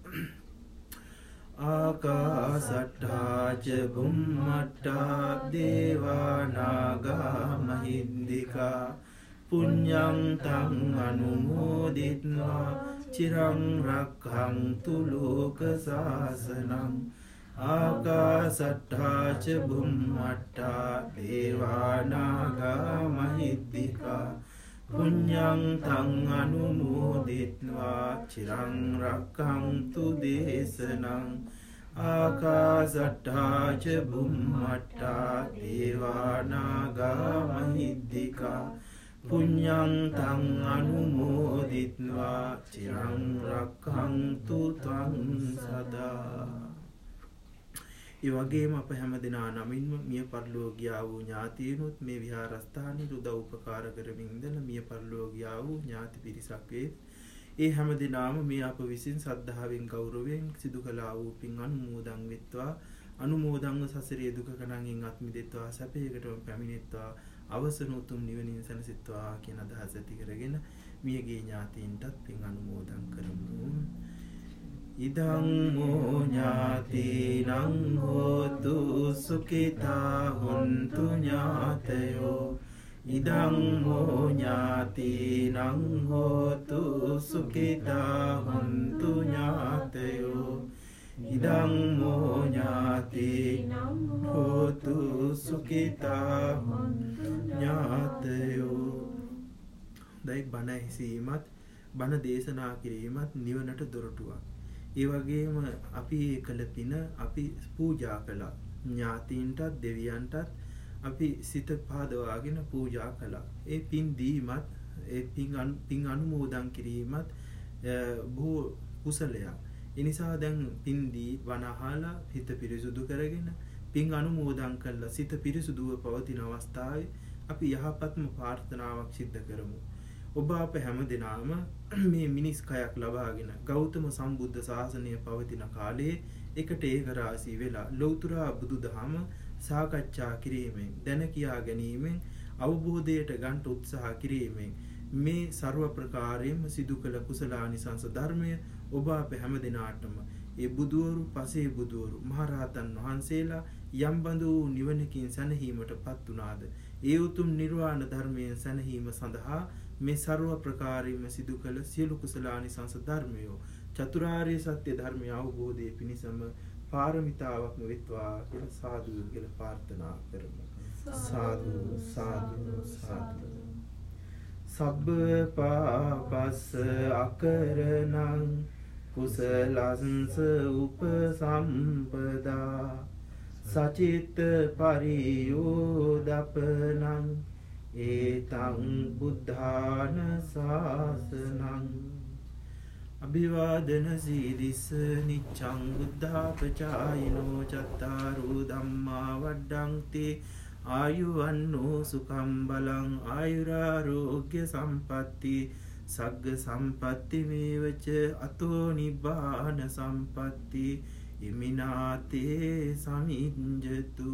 ආකාසට්ටා ච බුම්මට්ටා දේවා නාග මහින්దికා පුඤ්ඤං තං අනුමෝදිත්වා චිරං රක්ඛන්තු ලෝක සාසනං. ආකාසට්ටා ච බුම්මට්ටා දේවා නාග මහින්దికා පුඤ්ඤං තං අනුමෝදිත්වා චිරං රක්ඛන්තු දේශනං. ආකාසට්ටා ච බුම්මට්ටා දේවා නාග මහින්దికා පුඤ්ඤං තං අනුමෝදිත්වා චිරං රක්ඛන්තු ත්වං සදා. ඒ වගේම අප හැම දිනා නමින්ම මිය පරලෝ ගියා වූ ඥාතීනුත් මේ විහාරස්ථානයේ උදව් උපකාර කරමින් ඉඳලා මිය පරලෝ ගියා වූ ඥාති පිරිසක් වේ. ඒ හැම දිනාම මේ අප විසින් සද්ධාවෙන් ගෞරවයෙන් සිදු කළා වූ පින් අනුමෝදන් වෙත්වා. අනුමෝදන්ව සසරේ දුක කණන්ගෙන් අත් මිදෙත්වා. සැපයකටම පැමිණෙත්වා. අවසන උතුම් නිවනින් සැනසෙත්වා කියන අදහස ඇති කරගෙන මියගේ ඥාතීන්ටත් පින් අනුමෝදන් කරමු. ඉදං මෝ ඥාතිනං හෝතු සුඛිතා හොන්තු ඥාතයෝ. ඉදං මෝ ඥාතිනං හෝතු සුඛිතා හොන්තු ඥාතයෝ. ඉදං මෝ ඥාතිනං හෝතු සුඛිතා හොන්තු ඥාතයෝ. දෛ බණ ඇසීමත් බණ දේශනා කිරීමත් නිවනට දොරටුවක්. ඒ වගේම අපි කළ පින අපි පූජා කළා. ඥාතීන්ටත් දෙවියන්ටත් අපි සිත පාදවාගෙන පූජා කළා. ඒ පින් දීමත් ඒ පින් පින් අනුමෝදන් කිරීමත් බොහෝ කුසලයක්. ඒ නිසා දැන් පින් දී වන අහලා හිත පිරිසුදු කරගෙන පින් අනුමෝදන් කළා සිත පිරිසුදුව පවතින අවස්ථාවේ අපි යහපත්ම ප්‍රාර්ථනාවක් සිද්ධ කරමු. ඔබ අප හැම දිනම මේ මිනිස් කයක් ලබාගෙන ගෞතම සම්බුද්ධ ශාසනය පවතින කාලයේ එකට ඒක රාශී වෙලා ලෞතර බුදුදහම සාකච්ඡා කිරීමෙන් දැන කියා ගැනීමෙන් අවබෝධයට ගන්න උත්සාහ කිරීමෙන් මේ ਸਰව ප්‍රකාරයෙන්ම සිදු කළ කුසලානිසංස ධර්මය ඔබ අප හැම දිනාටම ඒ බුදුවරු පසේ බුදුවරු මහරහතන් වහන්සේලා යම් බඳු නිවනකින් සැනහීමටපත් වුණාද ඒ උතුම් නිර්වාණ ධර්මයෙන් සැනහීම සඳහා මේ ਸਰව ප්‍රකාරයෙන්ම සිදු කළ සියලු කුසලානිසංස ධර්මය චතුරාර්ය සත්‍ය ධර්මය අවබෝධයේ පිණිසම පාරමිතාවක්ම වෙත්වා කියලා සාදු කියලා ප්‍රාර්ථනා කරමු. සාදු සාදු සාදු. සබ්බ පාපස්ස අකරණං කුසලංස උපසම්පදා සචිත්ත පරියෝදපනං ඒතං බුද්ධාන ශාසනං අභිවාදන සීදිස්ස නිච්ඡං බුද්ධාපචායිනෝ චත්තාරෝ ධම්මා වඩ්ඩන්ති ආයුවන්නෝ සුඛං බලං ආයුරාරෝග්‍ය සම්පatti සග්ග සම්පatti මේවච අතෝ නිබ්බාන සම්පatti ඉමිනාතේ සමිඤ්ජතු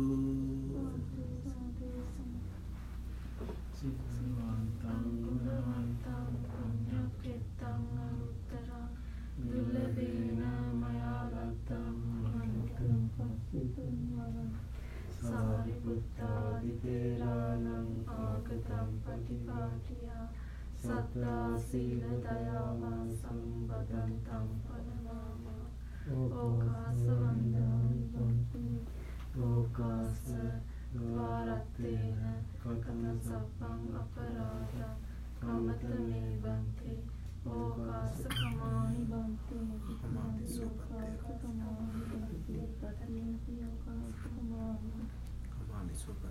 සිද්ධාන්තං ගුණවන්තං පුඤ්ඤක්ඛෙත්තං අනුත්තරං දුල්ලභේන මයා ලත්තං මනුක්ඛං පස්සිතුං වරං සාරිපුත්තාදි තේරාණං ආගතං පටිපාටියා සත්තා සීල දයාවාන් සම්බදන්තං පනමාමා ඕකාස වන්දාමි පන්ති ඕකාස ද්වාරත්තේන කතන සප්පං අපරාධං කමත මේ බන්ති ඕකාස කමානි බන්ති කමාති සුපත්තේ කමානි බන්ති පතනියති ඕකාස කමානි කමානි සුපත්තේ